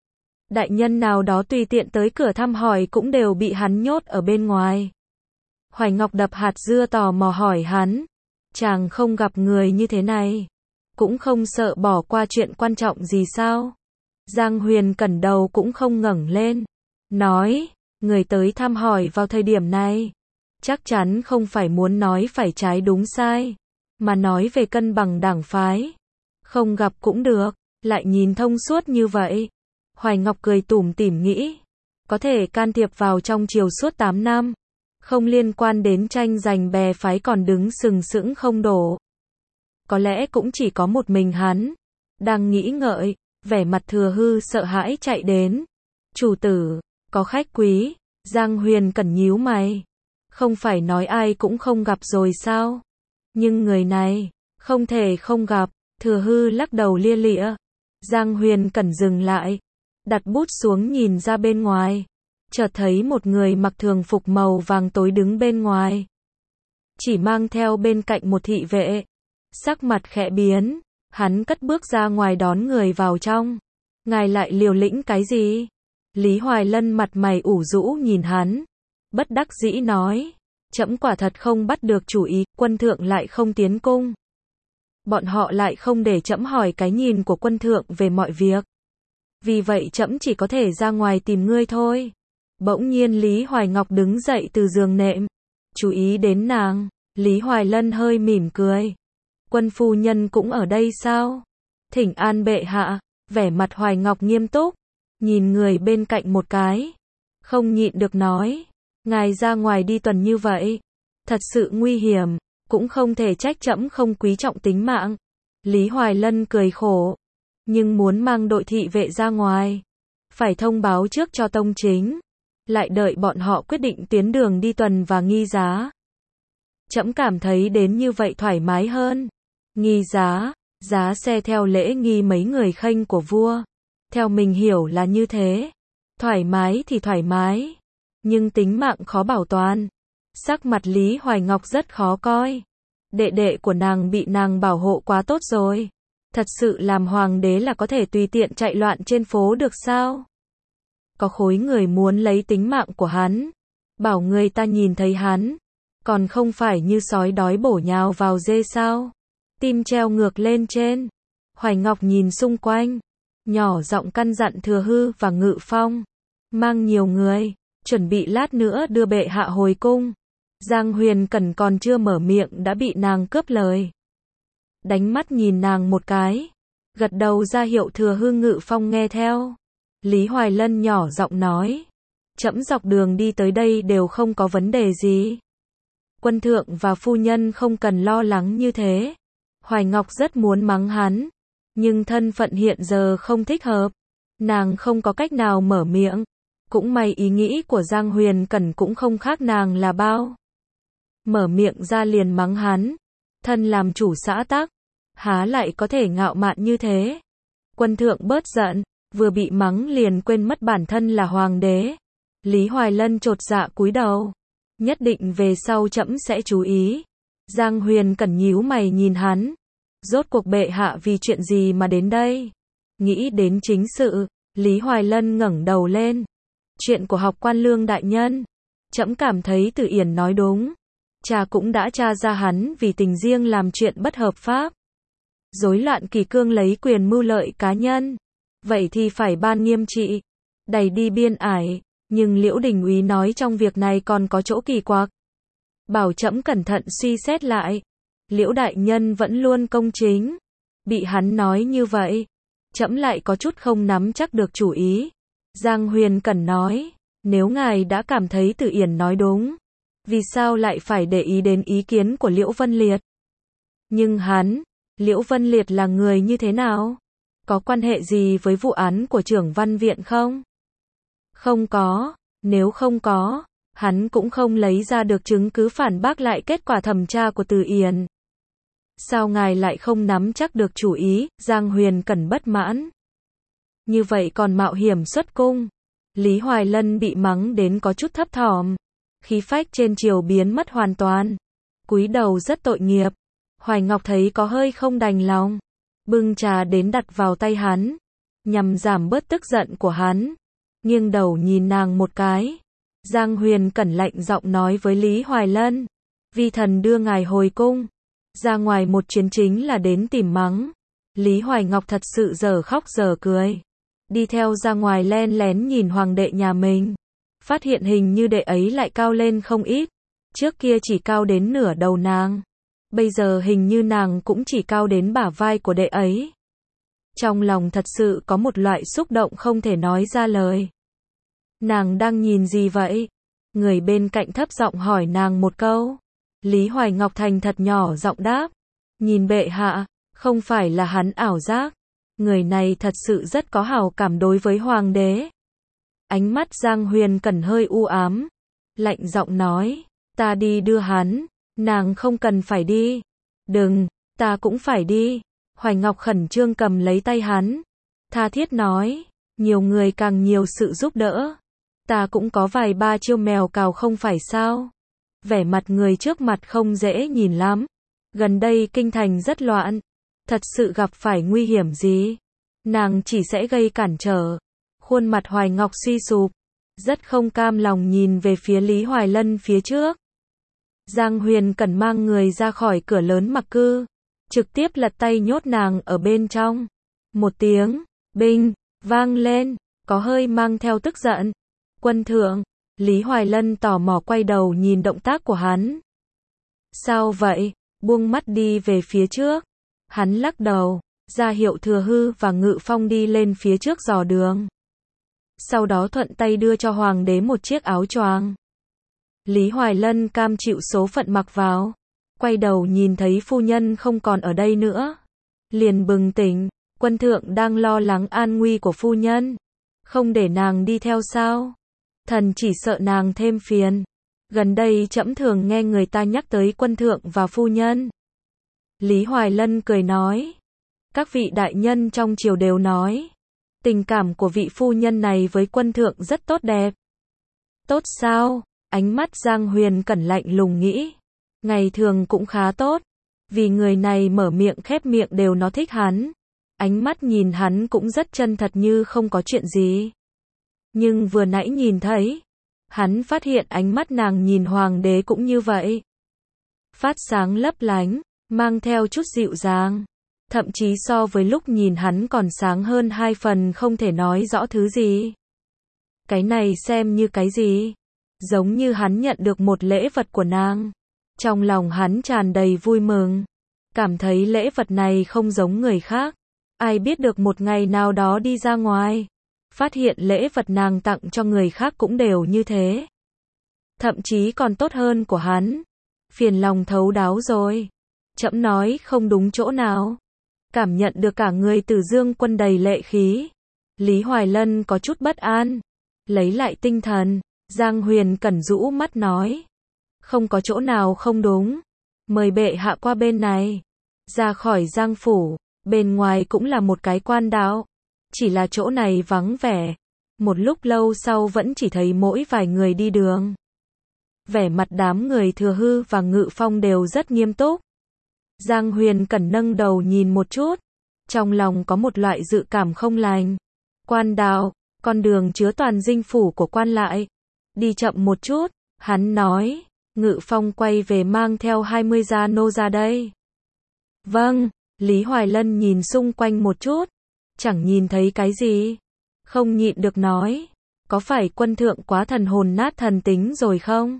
Đại nhân nào đó tùy tiện tới cửa thăm hỏi cũng đều bị hắn nhốt ở bên ngoài. Hoài Ngọc đập hạt dưa tò mò hỏi hắn, chàng không gặp người như thế này, cũng không sợ bỏ qua chuyện quan trọng gì sao? Giang Huyền Cẩn đầu cũng không ngẩng lên, nói, người tới thăm hỏi vào thời điểm này, chắc chắn không phải muốn nói phải trái đúng sai, mà nói về cân bằng đảng phái. Không gặp cũng được, lại nhìn thông suốt như vậy. Hoài Ngọc cười tủm tỉm nghĩ, có thể can thiệp vào trong triều suốt tám năm, không liên quan đến tranh giành bè phái còn đứng sừng sững không đổ. Có lẽ cũng chỉ có một mình hắn. Đang nghĩ ngợi, vẻ mặt Thừa Hư sợ hãi chạy đến. Chủ tử, có khách quý. Giang Huyền Cẩn nhíu mày. Không phải nói ai cũng không gặp rồi sao? Nhưng người này, không thể không gặp. Thừa Hư lắc đầu lia lịa. Giang Huyền Cẩn dừng lại, đặt bút xuống nhìn ra bên ngoài. Chợt thấy một người mặc thường phục màu vàng tối đứng bên ngoài. Chỉ mang theo bên cạnh một thị vệ. Sắc mặt khẽ biến, hắn cất bước ra ngoài đón người vào trong. Ngài lại liều lĩnh cái gì? Lý Hoài Lân mặt mày ủ rũ nhìn hắn. Bất đắc dĩ nói. Trẫm quả thật không bắt được chủ ý, quân thượng lại không tiến cung. Bọn họ lại không để trẫm hỏi cái nhìn của quân thượng về mọi việc. Vì vậy trẫm chỉ có thể ra ngoài tìm ngươi thôi. Bỗng nhiên Lý Hoài Ngọc đứng dậy từ giường nệm. Chú ý đến nàng. Lý Hoài Lân hơi mỉm cười. Quân phu nhân cũng ở đây sao? Thỉnh an bệ hạ. Vẻ mặt Hoài Ngọc nghiêm túc. Nhìn người bên cạnh một cái. Không nhịn được nói. Ngài ra ngoài đi tuần như vậy. Thật sự nguy hiểm. Cũng không thể trách trẫm không quý trọng tính mạng. Lý Hoài Lân cười khổ. Nhưng muốn mang đội thị vệ ra ngoài. Phải thông báo trước cho tông chính. Lại đợi bọn họ quyết định tiến đường đi tuần và nghi giá. Trẫm cảm thấy đến như vậy thoải mái hơn. Nghi giá, giá xe theo lễ nghi mấy người khênh của vua. Theo mình hiểu là như thế. Thoải mái thì thoải mái. Nhưng tính mạng khó bảo toàn. Sắc mặt Lý Hoài Ngọc rất khó coi. Đệ đệ của nàng bị nàng bảo hộ quá tốt rồi. Thật sự làm hoàng đế là có thể tùy tiện chạy loạn trên phố được sao? Có khối người muốn lấy tính mạng của hắn. Bảo người ta nhìn thấy hắn. Còn không phải như sói đói bổ nhào vào dê sao? Tim treo ngược lên trên. Hoài Ngọc nhìn xung quanh. Nhỏ giọng căn dặn Thừa Hư và Ngự Phong. Mang nhiều người. Chuẩn bị lát nữa đưa bệ hạ hồi cung. Giang Huyền Cẩn còn chưa mở miệng đã bị nàng cướp lời. Đánh mắt nhìn nàng một cái. Gật đầu ra hiệu Thừa Hư Ngự Phong nghe theo. Lý Hoài Lân nhỏ giọng nói. Trẫm dọc đường đi tới đây đều không có vấn đề gì. Quân thượng và phu nhân không cần lo lắng như thế. Hoài Ngọc rất muốn mắng hắn. Nhưng thân phận hiện giờ không thích hợp. Nàng không có cách nào mở miệng. Cũng may ý nghĩ của Giang Huyền Cẩn cũng không khác nàng là bao. Mở miệng ra liền mắng hắn. Thân làm chủ xã tắc. Há lại có thể ngạo mạn như thế. Quân thượng bớt giận. Vừa bị mắng liền quên mất bản thân là hoàng đế. Lý Hoài Lân chột dạ cúi đầu. Nhất định về sau trẫm sẽ chú ý. Giang Huyền Cẩn nhíu mày nhìn hắn. Rốt cuộc bệ hạ vì chuyện gì mà đến đây? Nghĩ đến chính sự. Lý Hoài Lân ngẩng đầu lên. Chuyện của Học Quan Lương đại nhân. Trẫm cảm thấy Từ Yển nói đúng. Cha cũng đã tra ra hắn vì tình riêng làm chuyện bất hợp pháp. Rối loạn kỷ cương lấy quyền mưu lợi cá nhân. Vậy thì phải ban nghiêm trị. Đẩy đi biên ải. Nhưng Liễu Đình úy nói trong việc này còn có chỗ kỳ quặc. Bảo trẫm cẩn thận suy xét lại. Liễu đại nhân vẫn luôn công chính. Bị hắn nói như vậy. Trẫm lại có chút không nắm chắc được chủ ý. Giang Huyền Cẩn nói. Nếu ngài đã cảm thấy Từ Yển nói đúng. Vì sao lại phải để ý đến ý kiến của Liễu Vân Liệt? Nhưng hắn, Liễu Vân Liệt là người như thế nào? Có quan hệ gì với vụ án của trưởng văn viện không? Không có. Nếu không có, hắn cũng không lấy ra được chứng cứ phản bác lại kết quả thẩm tra của Từ Yển. Sao ngài lại không nắm chắc được chủ ý? Giang Huyền Cẩn bất mãn. Như vậy còn mạo hiểm xuất cung. Lý Hoài Lân bị mắng đến có chút thấp thỏm. Khí phách trên triều biến mất hoàn toàn. Cúi đầu rất tội nghiệp. Hoài Ngọc thấy có hơi không đành lòng. Bưng trà đến đặt vào tay hắn. Nhằm giảm bớt tức giận của hắn. Nghiêng đầu nhìn nàng một cái. Giang Huyền Cẩn lạnh giọng nói với Lý Hoài Lân. Vi thần đưa ngài hồi cung. Ra ngoài một chuyến chính là đến tìm mắng. Lý Hoài Ngọc thật sự giờ khóc giờ cười. Đi theo ra ngoài len lén nhìn hoàng đệ nhà mình. Phát hiện hình như đệ ấy lại cao lên không ít. Trước kia chỉ cao đến nửa đầu nàng. Bây giờ hình như nàng cũng chỉ cao đến bả vai của đệ ấy. Trong lòng thật sự có một loại xúc động không thể nói ra lời. Nàng đang nhìn gì vậy? Người bên cạnh thấp giọng hỏi nàng một câu. Lý Hoài Ngọc thành thật nhỏ giọng đáp. Nhìn bệ hạ, không phải là hắn ảo giác. Người này thật sự rất có hảo cảm đối với hoàng đế. Ánh mắt Giang Huyền Cẩn hơi u ám. Lạnh giọng nói, ta đi đưa hắn. Nàng không cần phải đi. Đừng, ta cũng phải đi. Hoài Ngọc khẩn trương cầm lấy tay hắn. Tha thiết nói, nhiều người càng nhiều sự giúp đỡ. Ta cũng có vài ba chiêu mèo cào không phải sao. Vẻ mặt người trước mặt không dễ nhìn lắm. Gần đây kinh thành rất loạn. Thật sự gặp phải nguy hiểm gì? Nàng chỉ sẽ gây cản trở. Khuôn mặt Hoài Ngọc suy sụp. Rất không cam lòng nhìn về phía Lý Hoài Lân phía trước. Giang Huyền Cẩn mang người ra khỏi cửa lớn mặc cư. Trực tiếp lật tay nhốt nàng ở bên trong. Một tiếng, binh, vang lên. Có hơi mang theo tức giận. Quân thượng, Lý Hoài Lân tò mò quay đầu nhìn động tác của hắn. Sao vậy? Buông mắt đi về phía trước. Hắn lắc đầu, ra hiệu Thừa Hư và Ngự Phong đi lên phía trước dò đường. Sau đó thuận tay đưa cho hoàng đế một chiếc áo choàng. Lý Hoài Lân cam chịu số phận mặc vào. Quay đầu nhìn thấy phu nhân không còn ở đây nữa. Liền bừng tỉnh, quân thượng đang lo lắng an nguy của phu nhân. Không để nàng đi theo sao? Thần chỉ sợ nàng thêm phiền. Gần đây trẫm thường nghe người ta nhắc tới quân thượng và phu nhân. Lý Hoài Lân cười nói. Các vị đại nhân trong triều đều nói. Tình cảm của vị phu nhân này với quân thượng rất tốt đẹp. Tốt sao? Ánh mắt Giang Huyền Cẩn lạnh lùng nghĩ. Ngày thường cũng khá tốt. Vì người này mở miệng khép miệng đều nó thích hắn. Ánh mắt nhìn hắn cũng rất chân thật như không có chuyện gì. Nhưng vừa nãy nhìn thấy, hắn phát hiện ánh mắt nàng nhìn hoàng đế cũng như vậy. Phát sáng lấp lánh, mang theo chút dịu dàng. Thậm chí so với lúc nhìn hắn còn sáng hơn hai phần, không thể nói rõ thứ gì. Cái này xem như cái gì? Giống như hắn nhận được một lễ vật của nàng. Trong lòng hắn tràn đầy vui mừng. Cảm thấy lễ vật này không giống người khác. Ai biết được một ngày nào đó đi ra ngoài. Phát hiện lễ vật nàng tặng cho người khác cũng đều như thế. Thậm chí còn tốt hơn của hắn. Phiền lòng thấu đáo rồi. Trẫm nói không đúng chỗ nào. Cảm nhận được cả người Từ Dương Quân đầy lệ khí. Lý Hoài Lân có chút bất an. Lấy lại tinh thần, Giang Huyền Cẩn rũ mắt nói. Không có chỗ nào không đúng. Mời bệ hạ qua bên này. Ra khỏi Giang Phủ, bên ngoài cũng là một cái quan đạo. Chỉ là chỗ này vắng vẻ. Một lúc lâu sau vẫn chỉ thấy mỗi vài người đi đường. Vẻ mặt đám người Thừa Hư và Ngự Phong đều rất nghiêm túc. Giang Huyền Cẩn nâng đầu nhìn một chút. Trong lòng có một loại dự cảm không lành. Quan đạo, con đường chứa toàn dinh phủ của quan lại. Đi chậm một chút, hắn nói. Ngự Phong quay về mang theo hai mươi gia nô ra đây. Vâng, Lý Hoài Lân nhìn xung quanh một chút. Chẳng nhìn thấy cái gì. Không nhịn được nói. Có phải quân thượng quá thần hồn nát thần tính rồi không?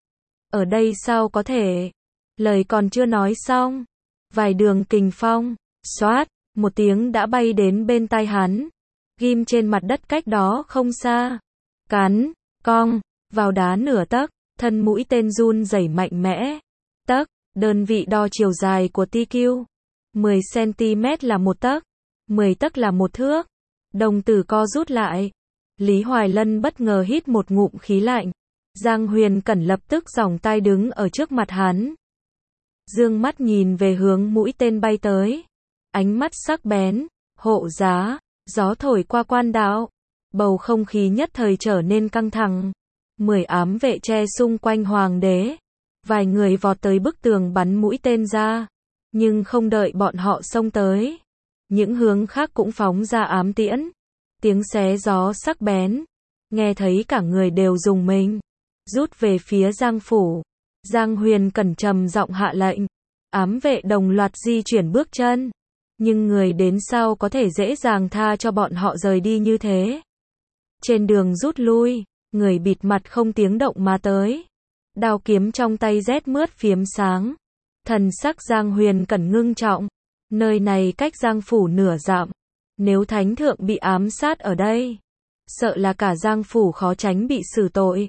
Ở đây sao có thể? Lời còn chưa nói xong. Vài đường kình phong, xoát, một tiếng đã bay đến bên tai hắn. Ghim trên mặt đất cách đó không xa. Cắn, cong, vào đá nửa tấc. Thân mũi tên run rẩy mạnh mẽ. Tấc, đơn vị đo chiều dài của ti kiu. mười xăng-ti-mét là một tấc. mười tấc là một thước. Đồng tử co rút lại. Lý Hoài Lân bất ngờ hít một ngụm khí lạnh. Giang Huyền Cẩn lập tức giỏng tai đứng ở trước mặt hắn. Dương mắt nhìn về hướng mũi tên bay tới. Ánh mắt sắc bén. Hộ giá. Gió thổi qua quan đạo. Bầu không khí nhất thời trở nên căng thẳng. Mười ám vệ che xung quanh hoàng đế. Vài người vọt tới bức tường bắn mũi tên ra. Nhưng không đợi bọn họ xông tới. Những hướng khác cũng phóng ra ám tiễn. Tiếng xé gió sắc bén. Nghe thấy cả người đều rùng mình. Rút về phía Giang Phủ. Giang Huyền Cẩn trầm giọng hạ lệnh. Ám vệ đồng loạt di chuyển bước chân. Nhưng người đến sau có thể dễ dàng tha cho bọn họ rời đi như thế. Trên đường rút lui, người bịt mặt không tiếng động mà tới. Đao kiếm trong tay rét mướt phiếm sáng. Thần sắc Giang Huyền Cẩn ngưng trọng. Nơi này cách Giang Phủ nửa dặm. Nếu thánh thượng bị ám sát ở đây, sợ là cả Giang Phủ khó tránh bị xử tội.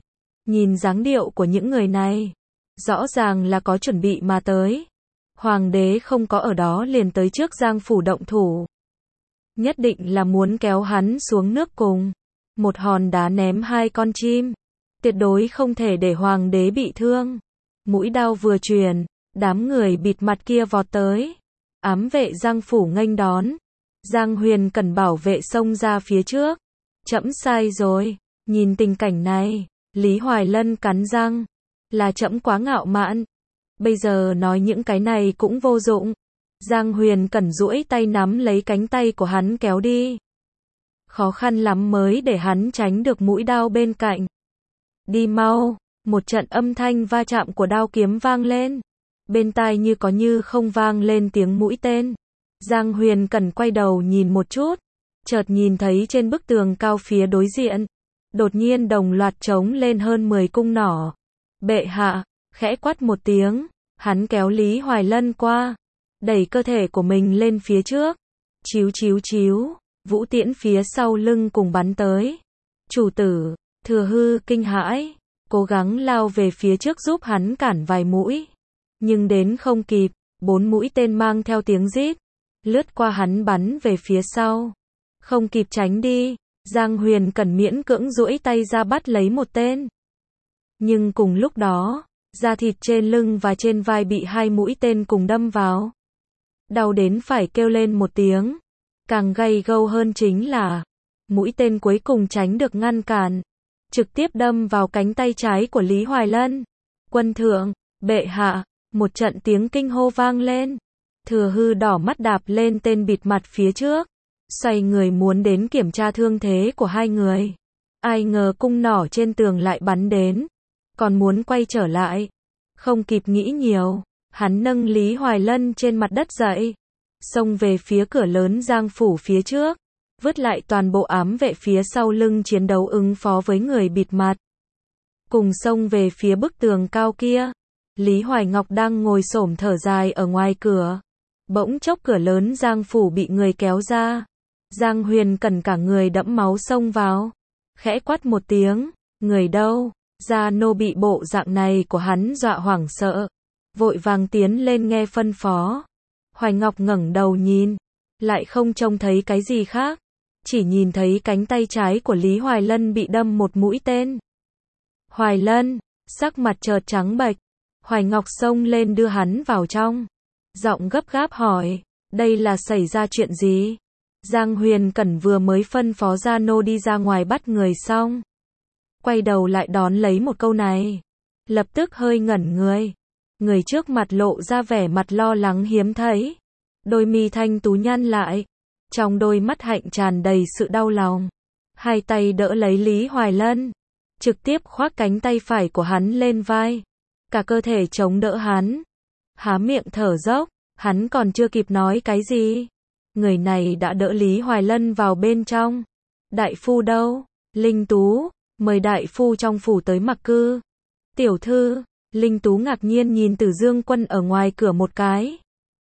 Nhìn dáng điệu của những người này, rõ ràng là có chuẩn bị mà tới. Hoàng đế không có ở đó liền tới trước Giang phủ động thủ. Nhất định là muốn kéo hắn xuống nước cùng. Một hòn đá ném hai con chim. Tuyệt đối không thể để hoàng đế bị thương. Mũi đao vừa truyền, đám người bịt mặt kia vọt tới. Ám vệ Giang phủ nghênh đón. Giang Huyền cần bảo vệ xông ra phía trước. Trẫm sai rồi. Nhìn tình cảnh này, Lý Hoài Lân cắn răng. Là trẫm quá ngạo mạn. Bây giờ nói những cái này cũng vô dụng. Giang Huyền Cẩn duỗi tay nắm lấy cánh tay của hắn kéo đi. Khó khăn lắm mới để hắn tránh được mũi đao bên cạnh. Đi mau, một trận âm thanh va chạm của đao kiếm vang lên. Bên tai như có như không vang lên tiếng mũi tên. Giang Huyền Cẩn quay đầu nhìn một chút. Chợt nhìn thấy trên bức tường cao phía đối diện. Đột nhiên đồng loạt trống lên hơn mười cung nỏ. Bệ hạ, khẽ quát một tiếng. Hắn kéo Lý Hoài Lân qua. Đẩy cơ thể của mình lên phía trước. Chíu chíu chíu. Vũ tiễn phía sau lưng cùng bắn tới. Chủ tử, Thừa Hư kinh hãi. Cố gắng lao về phía trước giúp hắn cản vài mũi. Nhưng đến không kịp. Bốn mũi tên mang theo tiếng rít. Lướt qua hắn bắn về phía sau. Không kịp tránh đi. Giang Huyền Cẩn miễn cưỡng duỗi tay ra bắt lấy một tên. Nhưng cùng lúc đó, da thịt trên lưng và trên vai bị hai mũi tên cùng đâm vào. Đau đến phải kêu lên một tiếng. Càng gay gâu hơn chính là, mũi tên cuối cùng tránh được ngăn cản. Trực tiếp đâm vào cánh tay trái của Lý Hoài Lân. Quân thượng, bệ hạ, một trận tiếng kinh hô vang lên. Thừa Hư đỏ mắt đạp lên tên bịt mặt phía trước. Xoay người muốn đến kiểm tra thương thế của hai người. Ai ngờ cung nỏ trên tường lại bắn đến. Còn muốn quay trở lại. Không kịp nghĩ nhiều. Hắn nâng Lý Hoài Lân trên mặt đất dậy. Xông về phía cửa lớn Giang phủ phía trước. Vứt lại toàn bộ ám vệ phía sau lưng chiến đấu ứng phó với người bịt mặt. Cùng xông về phía bức tường cao kia. Lý Hoài Ngọc đang ngồi xổm thở dài ở ngoài cửa. Bỗng chốc cửa lớn Giang phủ bị người kéo ra. Giang Huyền Cẩn cả người đẫm máu xông vào. Khẽ quát một tiếng. Người đâu? Gia nô bị bộ dạng này của hắn dọa hoảng sợ. Vội vàng tiến lên nghe phân phó. Hoài Ngọc ngẩng đầu nhìn. Lại không trông thấy cái gì khác. Chỉ nhìn thấy cánh tay trái của Lý Hoài Lân bị đâm một mũi tên. Hoài Lân, sắc mặt chợt trắng bệch. Hoài Ngọc xông lên đưa hắn vào trong. Giọng gấp gáp hỏi. Đây là xảy ra chuyện gì? Giang Huyền Cẩn vừa mới phân phó gia nô đi ra ngoài bắt người xong. Quay đầu lại đón lấy một câu này. Lập tức hơi ngẩn người. Người trước mặt lộ ra vẻ mặt lo lắng hiếm thấy. Đôi mi thanh tú nhăn lại. Trong đôi mắt hạnh tràn đầy sự đau lòng. Hai tay đỡ lấy Lý Hoài Lân. Trực tiếp khoác cánh tay phải của hắn lên vai. Cả cơ thể chống đỡ hắn. Há miệng thở dốc. Hắn còn chưa kịp nói cái gì. Người này đã đỡ Lý Hoài Lân vào bên trong. Đại phu đâu? Linh Tú, mời đại phu trong phủ tới mặc cư. Tiểu thư, Linh Tú ngạc nhiên nhìn Tử Dương Quân ở ngoài cửa một cái.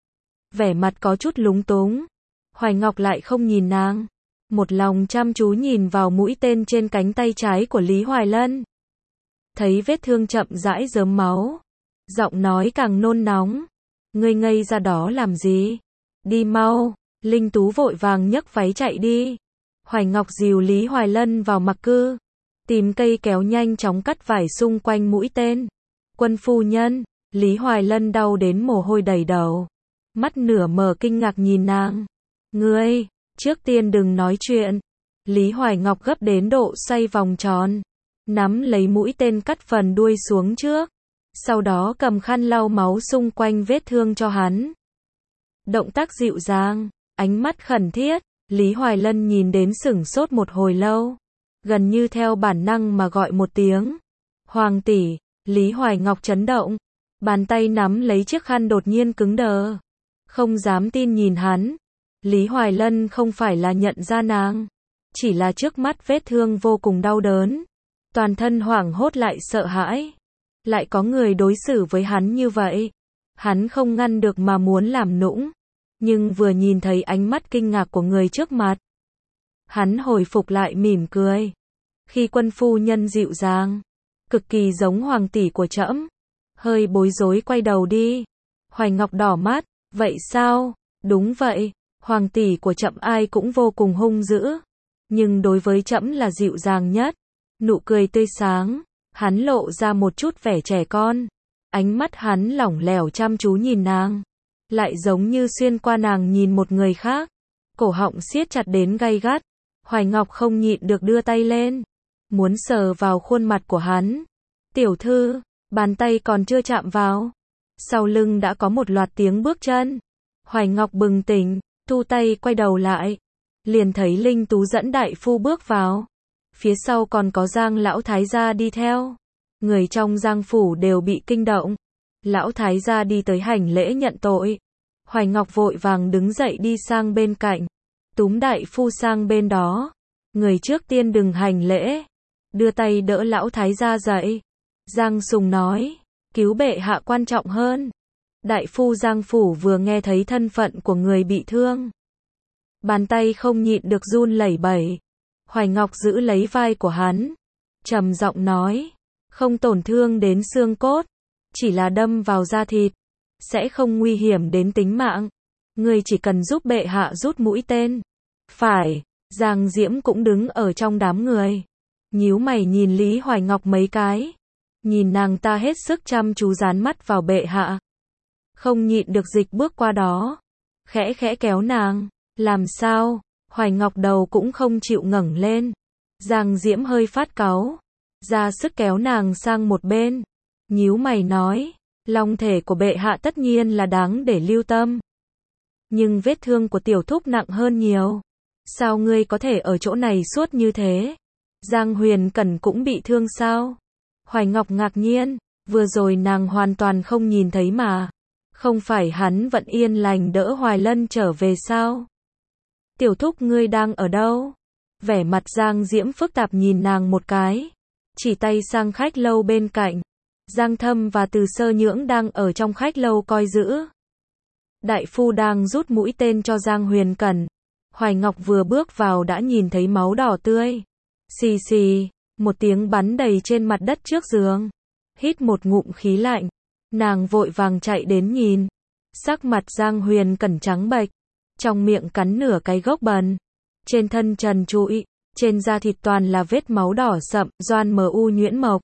Vẻ mặt có chút lúng túng. Hoài Ngọc lại không nhìn nàng. Một lòng chăm chú nhìn vào mũi tên trên cánh tay trái của Lý Hoài Lân. Thấy vết thương chậm rãi rớm máu. Giọng nói càng nôn nóng. Ngươi ngây ra đó làm gì? Đi mau. Linh Tú vội vàng nhấc váy chạy đi. Hoài Ngọc dìu Lý Hoài Lân vào mặc cư. Tìm cây kéo nhanh chóng cắt vải xung quanh mũi tên. Quân phu nhân, Lý Hoài Lân đau đến mồ hôi đầy đầu. Mắt nửa mở kinh ngạc nhìn nàng. Ngươi, trước tiên đừng nói chuyện. Lý Hoài Ngọc gấp đến độ xoay vòng tròn. Nắm lấy mũi tên cắt phần đuôi xuống trước. Sau đó cầm khăn lau máu xung quanh vết thương cho hắn. Động tác dịu dàng, ánh mắt khẩn thiết. Lý Hoài Lân nhìn đến sửng sốt một hồi lâu. Gần như theo bản năng mà gọi một tiếng. Hoàng tỷ, Lý Hoài Ngọc chấn động. Bàn tay nắm lấy chiếc khăn đột nhiên cứng đờ. Không dám tin nhìn hắn. Lý Hoài Lân không phải là nhận ra nàng. Chỉ là trước mắt vết thương vô cùng đau đớn. Toàn thân hoảng hốt lại sợ hãi. Lại có người đối xử với hắn như vậy. Hắn không ngăn được mà muốn làm nũng. Nhưng vừa nhìn thấy ánh mắt kinh ngạc của người trước mặt. Hắn hồi phục lại mỉm cười. Khi quân phu nhân dịu dàng. cực kỳ giống hoàng tỷ của trẫm. Hơi bối rối quay đầu đi. Hoài Ngọc đỏ mắt, vậy sao? Đúng vậy, hoàng tỷ của trẫm ai cũng vô cùng hung dữ, nhưng đối với trẫm là dịu dàng nhất. Nụ cười tươi sáng, hắn lộ ra một chút vẻ trẻ con. Ánh mắt hắn lỏng lẻo chăm chú nhìn nàng, lại giống như xuyên qua nàng nhìn một người khác. Cổ họng siết chặt đến gay gắt. Hoài Ngọc không nhịn được đưa tay lên, muốn sờ vào khuôn mặt của hắn. Tiểu thư, bàn tay còn chưa chạm vào, sau lưng đã có một loạt tiếng bước chân. Hoài Ngọc bừng tỉnh, thu tay quay đầu lại, liền thấy Linh Tú dẫn đại phu bước vào. Phía sau còn có Giang lão thái gia đi theo. Người trong Giang phủ đều bị kinh động. Lão thái gia đi tới hành lễ nhận tội. Hoài Ngọc vội vàng đứng dậy đi sang bên cạnh, túm đại phu sang bên đó. Người trước tiên đừng hành lễ, đưa tay đỡ lão thái gia dậy. Giang Sùng nói, cứu bệ hạ quan trọng hơn. Đại phu Giang phủ vừa nghe thấy thân phận của người bị thương, bàn tay không nhịn được run lẩy bẩy. Hoài Ngọc giữ lấy vai của hắn, trầm giọng nói, không tổn thương đến xương cốt, chỉ là đâm vào da thịt, sẽ không nguy hiểm đến tính mạng. Người chỉ cần giúp bệ hạ rút mũi tên. Phải. Giang Diễm cũng đứng ở trong đám người, nhíu mày nhìn Lý Hoài Ngọc mấy cái, nhìn nàng ta hết sức chăm chú dán mắt vào bệ hạ, không nhịn được dịch bước qua đó, khẽ khẽ kéo nàng. Làm sao? Hoài Ngọc đầu cũng không chịu ngẩng lên. Giang Diễm hơi phát cáu, ra sức kéo nàng sang một bên, nhíu mày nói, long thể của bệ hạ tất nhiên là đáng để lưu tâm, nhưng vết thương của tiểu thúc nặng hơn nhiều. Sao ngươi có thể ở chỗ này suốt như thế? Giang Huyền Cẩn cũng bị thương sao? Hoài Ngọc ngạc nhiên, vừa rồi nàng hoàn toàn không nhìn thấy mà. Không phải hắn vẫn yên lành đỡ Hoài Lân trở về sao? Tiểu thúc ngươi đang ở đâu? Vẻ mặt Giang Diễm phức tạp nhìn nàng một cái, chỉ tay sang khách lâu bên cạnh. Giang Thâm và Từ Sơ Nhưỡng đang ở trong khách lâu coi giữ. Đại phu đang rút mũi tên cho Giang Huyền Cẩn. Hoài Ngọc vừa bước vào đã nhìn thấy máu đỏ tươi. Xì xì, một tiếng bắn đầy trên mặt đất trước giường. Hít một ngụm khí lạnh, nàng vội vàng chạy đến nhìn. Sắc mặt Giang Huyền Cẩn trắng bệch, trong miệng cắn nửa cái gốc bần. Trên thân trần trụi, trên da thịt toàn là vết máu đỏ sậm. Doan mu nhuyễn mộc,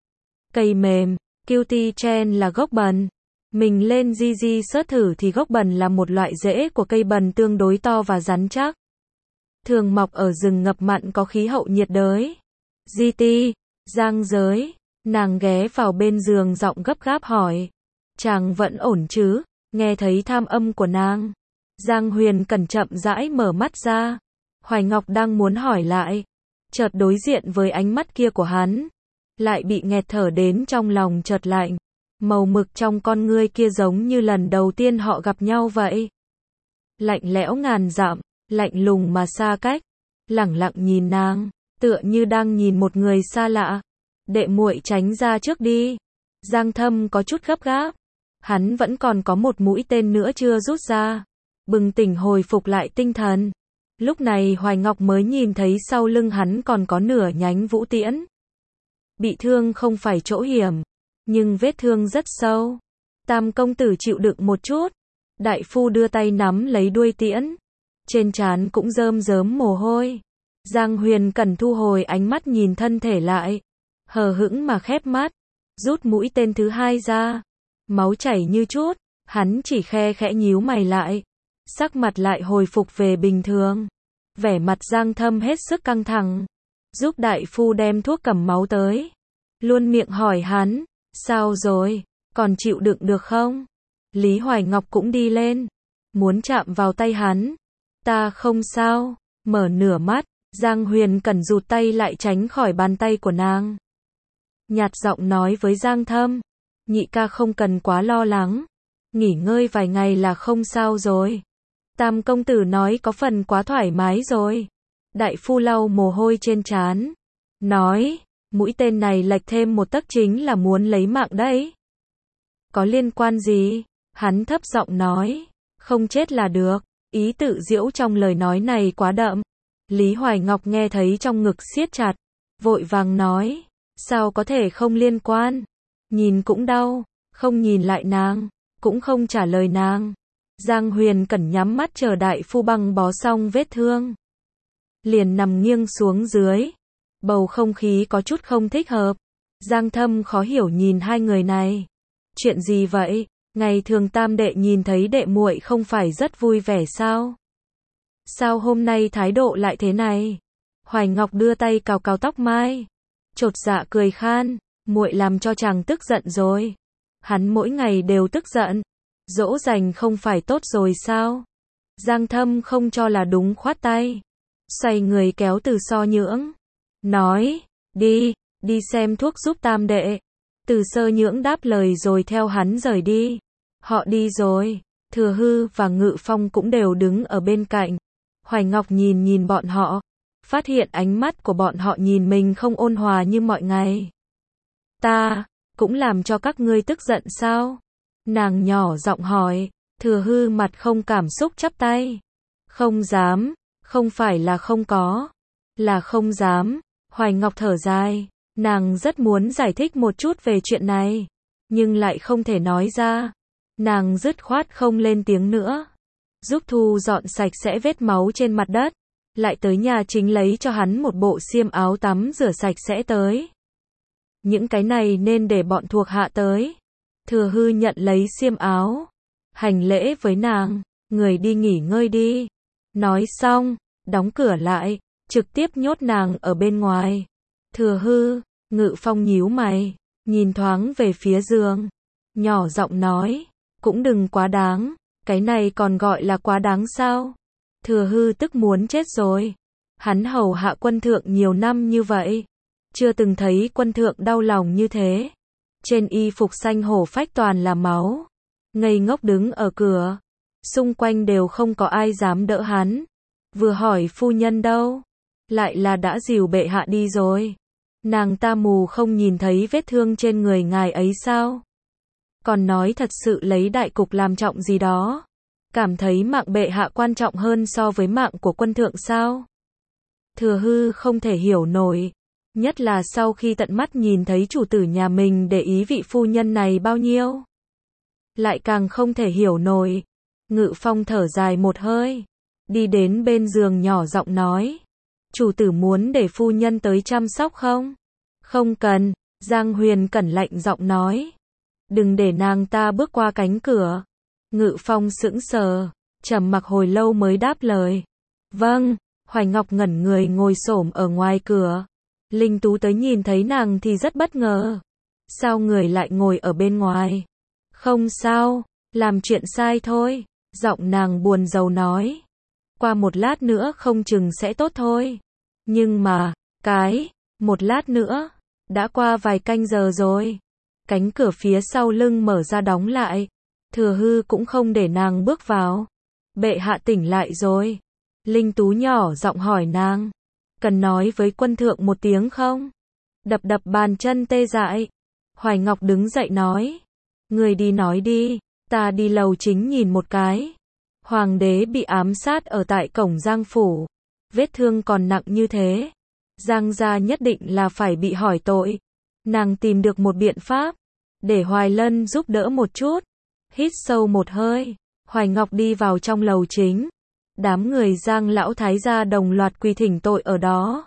cây mềm, cutie chen là gốc bần. Mình lên di di search thử thì gốc bần là một loại rễ của cây bần tương đối to và rắn chắc, thường mọc ở rừng ngập mặn có khí hậu nhiệt đới. Di ti, Giang Giới, nàng ghé vào bên giường giọng gấp gáp hỏi, chàng vẫn ổn chứ? Nghe thấy tham âm của nàng, Giang Huyền Cẩn chậm rãi mở mắt ra. Hoài Ngọc đang muốn hỏi lại, chợt đối diện với ánh mắt kia của hắn, lại bị nghẹt thở đến trong lòng chợt lạnh. Màu mực trong con ngươi kia giống như lần đầu tiên họ gặp nhau vậy. Lạnh lẽo ngàn dặm, lạnh lùng mà xa cách, lẳng lặng nhìn nàng, tựa như đang nhìn một người xa lạ. Đệ muội tránh ra trước đi. Giang Thâm có chút gấp gáp, hắn vẫn còn có một mũi tên nữa chưa rút ra. Bừng tỉnh hồi phục lại tinh thần, lúc này Hoài Ngọc mới nhìn thấy sau lưng hắn còn có nửa nhánh vũ tiễn. Bị thương không phải chỗ hiểm, nhưng vết thương rất sâu. Tam công tử chịu đựng một chút. Đại phu đưa tay nắm lấy đuôi tiễn, trên trán cũng rơm rớm mồ hôi. Giang Huyền Cẩn thu hồi ánh mắt nhìn thân thể lại, hờ hững mà khép mắt, rút mũi tên thứ hai ra. Máu chảy như chút, hắn chỉ khe khẽ nhíu mày lại, sắc mặt lại hồi phục về bình thường. Vẻ mặt Giang Thâm hết sức căng thẳng, giúp đại phu đem thuốc cầm máu tới, luôn miệng hỏi hắn, sao rồi, còn chịu đựng được không? Lý Hoài Ngọc cũng đi lên, muốn chạm vào tay hắn. Ta không sao. Mở nửa mắt, Giang Huyền Cẩn rụt tay lại tránh khỏi bàn tay của nàng. Nhạt giọng nói với Giang Thâm, nhị ca không cần quá lo lắng, nghỉ ngơi vài ngày là không sao rồi. Tam công tử nói có phần quá thoải mái rồi. Đại phu lau mồ hôi trên trán, nói, mũi tên này lệch thêm một tấc chính là muốn lấy mạng đấy. Có liên quan gì? Hắn thấp giọng nói, không chết là được. Ý tự giễu trong lời nói này quá đậm. Lý Hoài Ngọc nghe thấy trong ngực siết chặt, vội vàng nói, Sao có thể không liên quan? Nhìn cũng đau, không nhìn lại nàng, cũng không trả lời nàng. Giang Huyền Cẩn nhắm mắt chờ đại phu băng bó xong vết thương. Liền nằm nghiêng xuống dưới. Bầu không khí có chút không thích hợp. Giang Thâm khó hiểu nhìn hai người này. Chuyện gì vậy? Ngày thường tam đệ nhìn thấy đệ muội không phải rất vui vẻ sao? Sao hôm nay thái độ lại thế này? Hoài Ngọc đưa tay cào cào tóc mai. Chột dạ cười khan, muội làm cho chàng tức giận rồi. Hắn mỗi ngày đều tức giận. Dỗ dành không phải tốt rồi sao? Giang Thâm không cho là đúng khoát tay. Xoay người kéo Từ So Nhưỡng. Nói, đi, đi xem thuốc giúp tam đệ. Từ Sơ Nhưỡng đáp lời rồi theo hắn rời đi. Họ đi rồi, Thừa Hư và Ngự Phong cũng đều đứng ở bên cạnh. Hoài Ngọc nhìn nhìn bọn họ, phát hiện ánh mắt của bọn họ nhìn mình không ôn hòa như mọi ngày. Ta, cũng làm cho các ngươi tức giận sao? Nàng nhỏ giọng hỏi. Thừa Hư mặt không cảm xúc chắp tay. Không dám, không phải là không có, là không dám. Hoài Ngọc thở dài, nàng rất muốn giải thích một chút về chuyện này, nhưng lại không thể nói ra. Nàng dứt khoát không lên tiếng nữa, giúp thu dọn sạch sẽ vết máu trên mặt đất, lại tới nhà chính lấy cho hắn một bộ xiêm áo tắm rửa sạch sẽ tới. Những cái này nên để bọn thuộc hạ tới. Thừa Hư nhận lấy xiêm áo, hành lễ với nàng, người đi nghỉ ngơi đi. Nói xong, đóng cửa lại, trực tiếp nhốt nàng ở bên ngoài. Thừa Hư, Ngự Phong nhíu mày, nhìn thoáng về phía giường, nhỏ giọng nói, cũng đừng quá đáng, cái này còn gọi là quá đáng sao? Thừa Hư tức muốn chết rồi. Hắn hầu hạ quân thượng nhiều năm như vậy, chưa từng thấy quân thượng đau lòng như thế. Trên y phục xanh hổ phách toàn là máu, ngây ngốc đứng ở cửa, xung quanh đều không có ai dám đỡ hắn. Vừa hỏi phu nhân đâu, lại là đã dìu bệ hạ đi rồi. Nàng ta mù không nhìn thấy vết thương trên người ngài ấy sao? Còn nói thật sự lấy đại cục làm trọng gì đó, cảm thấy mạng bệ hạ quan trọng hơn so với mạng của quân thượng sao? Thừa Hư không thể hiểu nổi, nhất là sau khi tận mắt nhìn thấy chủ tử nhà mình để ý vị phu nhân này bao nhiêu. Lại càng không thể hiểu nổi. Ngự Phong thở dài một hơi, đi đến bên giường nhỏ giọng nói, chủ tử muốn để phu nhân tới chăm sóc không? Không cần. Giang Huyền Cẩn lạnh giọng nói, đừng để nàng ta bước qua cánh cửa. Ngự Phong sững sờ, trầm mặc hồi lâu mới đáp lời, vâng. Hoài Ngọc ngẩn người ngồi xổm ở ngoài cửa. Linh Tú tới nhìn thấy nàng thì rất bất ngờ. Sao người lại ngồi ở bên ngoài? Không sao, làm chuyện sai thôi. Giọng nàng buồn rầu nói, qua một lát nữa không chừng sẽ tốt thôi. Nhưng mà, cái, một lát nữa, đã qua vài canh giờ rồi. Cánh cửa phía sau lưng mở ra đóng lại. Thừa Hư cũng không để nàng bước vào. Bệ hạ tỉnh lại rồi. Linh Tú nhỏ giọng hỏi nàng, cần nói với quân thượng một tiếng không? Đập đập bàn chân tê dại. Hoài Ngọc đứng dậy nói, người đi nói đi, ta đi lầu chính nhìn một cái. Hoàng đế bị ám sát ở tại cổng Giang phủ, vết thương còn nặng như thế, Giang gia nhất định là phải bị hỏi tội. Nàng tìm được một biện pháp, để Hoài Lân giúp đỡ một chút. Hít sâu một hơi, Hoài Ngọc đi vào trong lầu chính. Đám người Giang lão thái gia đồng loạt quỳ thỉnh tội ở đó.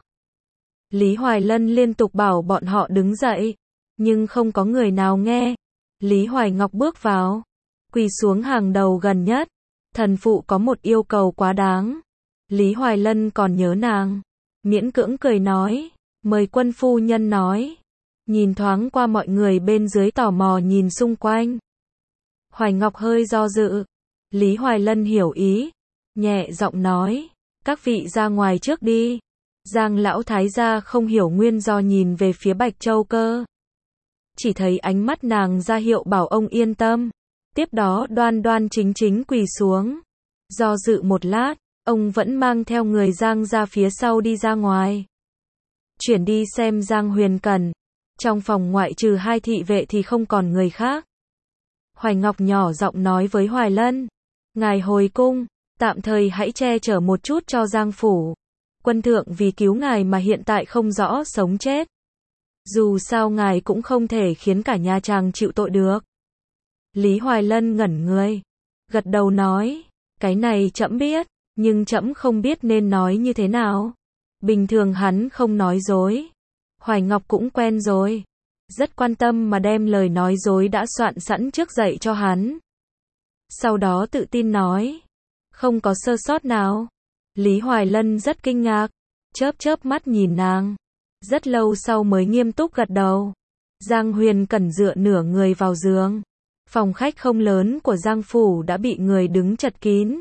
Lý Hoài Lân liên tục bảo bọn họ đứng dậy, nhưng không có người nào nghe. Lý Hoài Ngọc bước vào, quỳ xuống hàng đầu gần nhất. Thần phụ có một yêu cầu quá đáng. Lý Hoài Lân còn nhớ nàng, miễn cưỡng cười nói, mời quân phu nhân nói. Nhìn thoáng qua mọi người bên dưới tò mò nhìn xung quanh. Hoài Ngọc hơi do dự. Lý Hoài Lân hiểu ý, nhẹ giọng nói, các vị ra ngoài trước đi. Giang lão thái gia không hiểu nguyên do nhìn về phía Bạch Châu Cơ. Chỉ thấy ánh mắt nàng ra hiệu bảo ông yên tâm. Tiếp đó đoan đoan chính chính quỳ xuống. Do dự một lát, ông vẫn mang theo người Giang ra phía sau đi ra ngoài. Chuyển đi xem Giang Huyền Cẩn. Trong phòng ngoại trừ hai thị vệ thì không còn người khác. Hoài Ngọc nhỏ giọng nói với Hoài Lân, ngài hồi cung, tạm thời hãy che chở một chút cho Giang phủ. Quân thượng vì cứu ngài mà hiện tại không rõ sống chết. Dù sao ngài cũng không thể khiến cả nhà chàng chịu tội được. Lý Hoài Lân ngẩn người, gật đầu nói, cái này trẫm biết, nhưng trẫm không biết nên nói như thế nào. Bình thường hắn không nói dối. Hoài Ngọc cũng quen rồi. Rất quan tâm mà đem lời nói dối đã soạn sẵn trước dạy cho hắn. Sau đó tự tin nói, không có sơ sót nào. Lý Hoài Lân rất kinh ngạc, chớp chớp mắt nhìn nàng. Rất lâu sau mới nghiêm túc gật đầu. Giang Huyền Cẩn dựa nửa người vào giường. Phòng khách không lớn của Giang Phủ đã bị người đứng chật kín.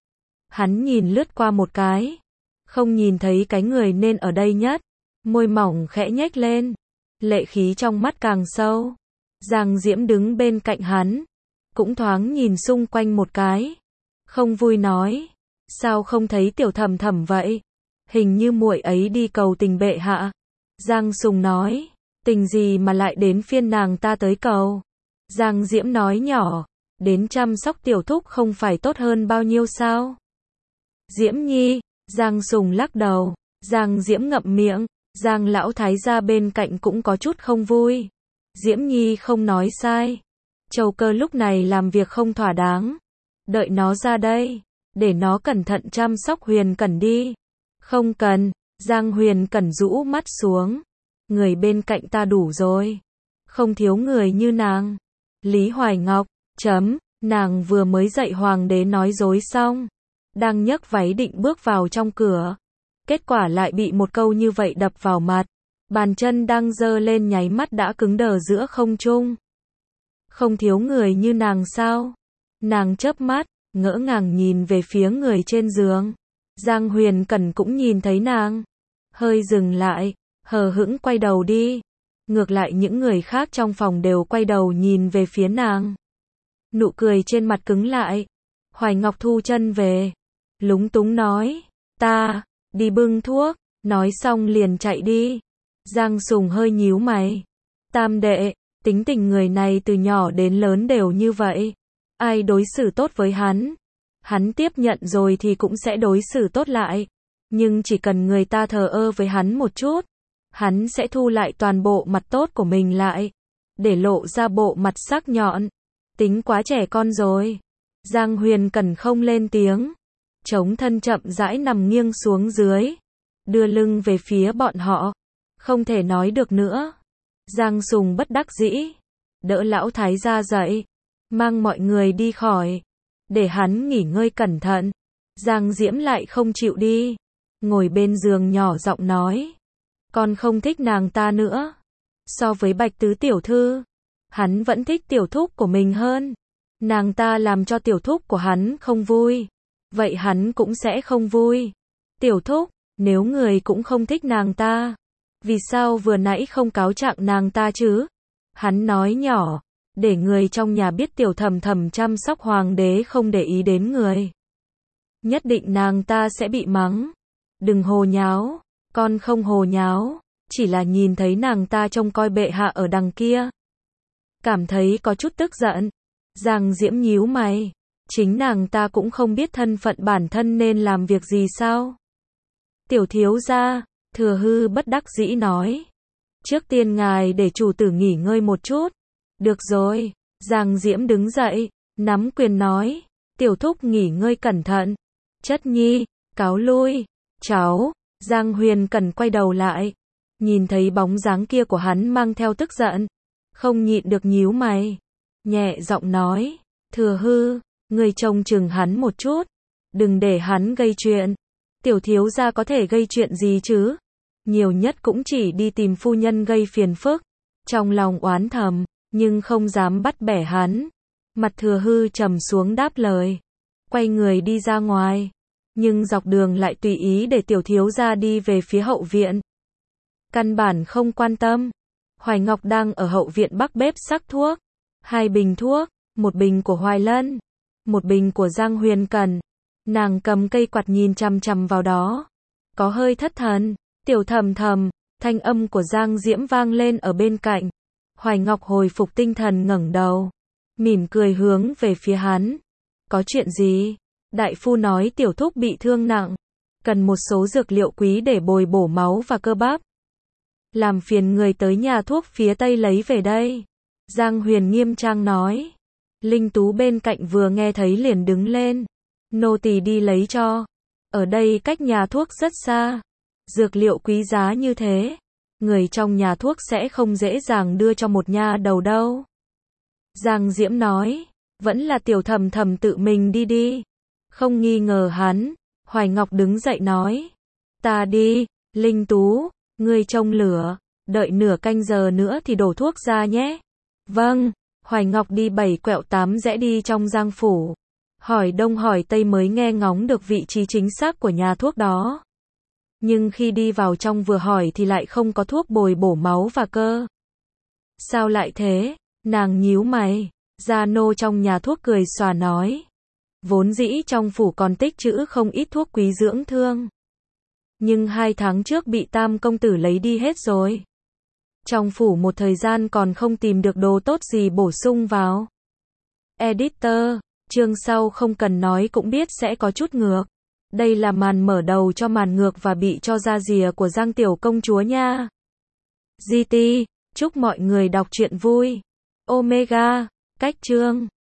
Hắn nhìn lướt qua một cái. Không nhìn thấy cái người nên ở đây nhất. Môi mỏng khẽ nhếch lên. Lệ khí trong mắt càng sâu. Giang Diễm đứng bên cạnh hắn. Cũng thoáng nhìn xung quanh một cái. Không vui nói. Sao không thấy tiểu thầm thầm vậy? Hình như muội ấy đi cầu tình bệ hạ. Giang Sùng nói. Tình gì mà lại đến phiên nàng ta tới cầu? Giang Diễm nói nhỏ. Đến chăm sóc tiểu thúc không phải tốt hơn bao nhiêu sao? Diễm Nhi. Giang Sùng lắc đầu. Giang Diễm ngậm miệng. Giang lão thái gia bên cạnh cũng có chút không vui. Diễm Nhi không nói sai. Châu Cơ lúc này làm việc không thỏa đáng. Đợi nó ra đây. Để nó cẩn thận chăm sóc Huyền Cẩn đi. Không cần. Giang Huyền Cẩn rũ mắt xuống. Người bên cạnh ta đủ rồi. Không thiếu người như nàng. Lý Hoài Ngọc. Chấm. Nàng vừa mới dạy hoàng đế nói dối xong. Đang nhấc váy định bước vào trong cửa. Kết quả lại bị một câu như vậy đập vào mặt. Bàn chân đang giơ lên nháy mắt đã cứng đờ giữa không trung. Không thiếu người như nàng sao? Nàng chớp mắt, ngỡ ngàng nhìn về phía người trên giường. Giang Huyền Cẩn cũng nhìn thấy nàng. Hơi dừng lại, hờ hững quay đầu đi. Ngược lại những người khác trong phòng đều quay đầu nhìn về phía nàng. Nụ cười trên mặt cứng lại. Hoài Ngọc thu chân về. Lúng túng nói, ta, đi bưng thuốc. Nói xong liền chạy đi. Giang Sùng hơi nhíu mày. Tam đệ, tính tình người này từ nhỏ đến lớn đều như vậy. Ai đối xử tốt với hắn, hắn tiếp nhận rồi thì cũng sẽ đối xử tốt lại. Nhưng chỉ cần người ta thờ ơ với hắn một chút, hắn sẽ thu lại toàn bộ mặt tốt của mình lại, để lộ ra bộ mặt sắc nhọn. Tính quá trẻ con rồi. Giang Huyền Cẩn không lên tiếng. Chống thân chậm rãi nằm nghiêng xuống dưới. Đưa lưng về phía bọn họ. Không thể nói được nữa. Giang Sùng bất đắc dĩ. Đỡ lão thái gia dậy. Mang mọi người đi khỏi. Để hắn nghỉ ngơi cẩn thận. Giang Diễm lại không chịu đi. Ngồi bên giường nhỏ giọng nói. Con không thích nàng ta nữa. So với Bạch Tứ tiểu thư, hắn vẫn thích tiểu thúc của mình hơn. Nàng ta làm cho tiểu thúc của hắn không vui. Vậy hắn cũng sẽ không vui. Tiểu thúc, nếu người cũng không thích nàng ta, vì sao vừa nãy không cáo trạng nàng ta chứ? Hắn nói nhỏ, để người trong nhà biết tiểu thầm thầm chăm sóc hoàng đế không để ý đến người. Nhất định nàng ta sẽ bị mắng. Đừng hồ nháo, con không hồ nháo, chỉ là nhìn thấy nàng ta trông coi bệ hạ ở đằng kia. Cảm thấy có chút tức giận. Giang Diễm nhíu mày. Chính nàng ta cũng không biết thân phận bản thân nên làm việc gì sao? Tiểu thiếu gia, Thừa Hư bất đắc dĩ nói. Trước tiên ngài để chủ tử nghỉ ngơi một chút. Được rồi. Giang Diễm đứng dậy, nắm quyền nói. Tiểu thúc nghỉ ngơi cẩn thận. Chất nhi, cáo lui. Cháu. Giang Huyền Cẩn quay đầu lại. Nhìn thấy bóng dáng kia của hắn mang theo tức giận. Không nhịn được nhíu mày. Nhẹ giọng nói. Thừa Hư, người trông chừng hắn một chút. Đừng để hắn gây chuyện. Tiểu thiếu gia có thể gây chuyện gì chứ? Nhiều nhất cũng chỉ đi tìm phu nhân gây phiền phức. Trong lòng oán thầm, nhưng không dám bắt bẻ hắn. Mặt Thừa Hư trầm xuống đáp lời. Quay người đi ra ngoài. Nhưng dọc đường lại tùy ý để tiểu thiếu gia đi về phía hậu viện. Căn bản không quan tâm. Hoài Ngọc đang ở hậu viện bắc bếp sắc thuốc. Hai bình thuốc, một bình của Hoài Lân, một bình của Giang Huyền Cẩn. Nàng cầm cây quạt nhìn chằm chằm vào đó. Có hơi thất thần. Tiểu thầm thầm, thanh âm của Giang Diễm vang lên ở bên cạnh. Hoài Ngọc hồi phục tinh thần ngẩng đầu. Mỉm cười hướng về phía hắn. Có chuyện gì? Đại phu nói tiểu thúc bị thương nặng. Cần một số dược liệu quý để bồi bổ máu và cơ bắp. Làm phiền người tới nhà thuốc phía tây lấy về đây. Giang Huyền nghiêm trang nói. Linh Tú bên cạnh vừa nghe thấy liền đứng lên. Nô tỳ đi lấy cho. Ở đây cách nhà thuốc rất xa. Dược liệu quý giá như thế. Người trong nhà thuốc sẽ không dễ dàng đưa cho một nha đầu đâu. Giang Diễm nói. Vẫn là Tiểu Thầm Thầm tự mình đi đi. Không nghi ngờ hắn. Hoài Ngọc đứng dậy nói. Ta đi. Linh Tú, ngươi trông lửa. Đợi nửa canh giờ nữa thì đổ thuốc ra nhé. Vâng. Hoài Ngọc đi bảy quẹo tám rẽ đi trong Giang phủ. Hỏi đông hỏi tây mới nghe ngóng được vị trí chính xác của nhà thuốc đó. Nhưng khi đi vào trong vừa hỏi thì lại không có thuốc bồi bổ máu và cơ. Sao lại thế? Nàng nhíu mày. Gia nô trong nhà thuốc cười xòa nói. Vốn dĩ trong phủ còn tích trữ không ít thuốc quý dưỡng thương. Nhưng hai tháng trước bị Tam công tử lấy đi hết rồi. Trong phủ một thời gian còn không tìm được đồ tốt gì bổ sung vào. Editor, chương sau không cần nói cũng biết sẽ có chút ngược. Đây là màn mở đầu cho màn ngược và bị cho ra rìa của Giang tiểu công chúa nha. giê tê, chúc mọi người đọc truyện vui. Omega, cách chương.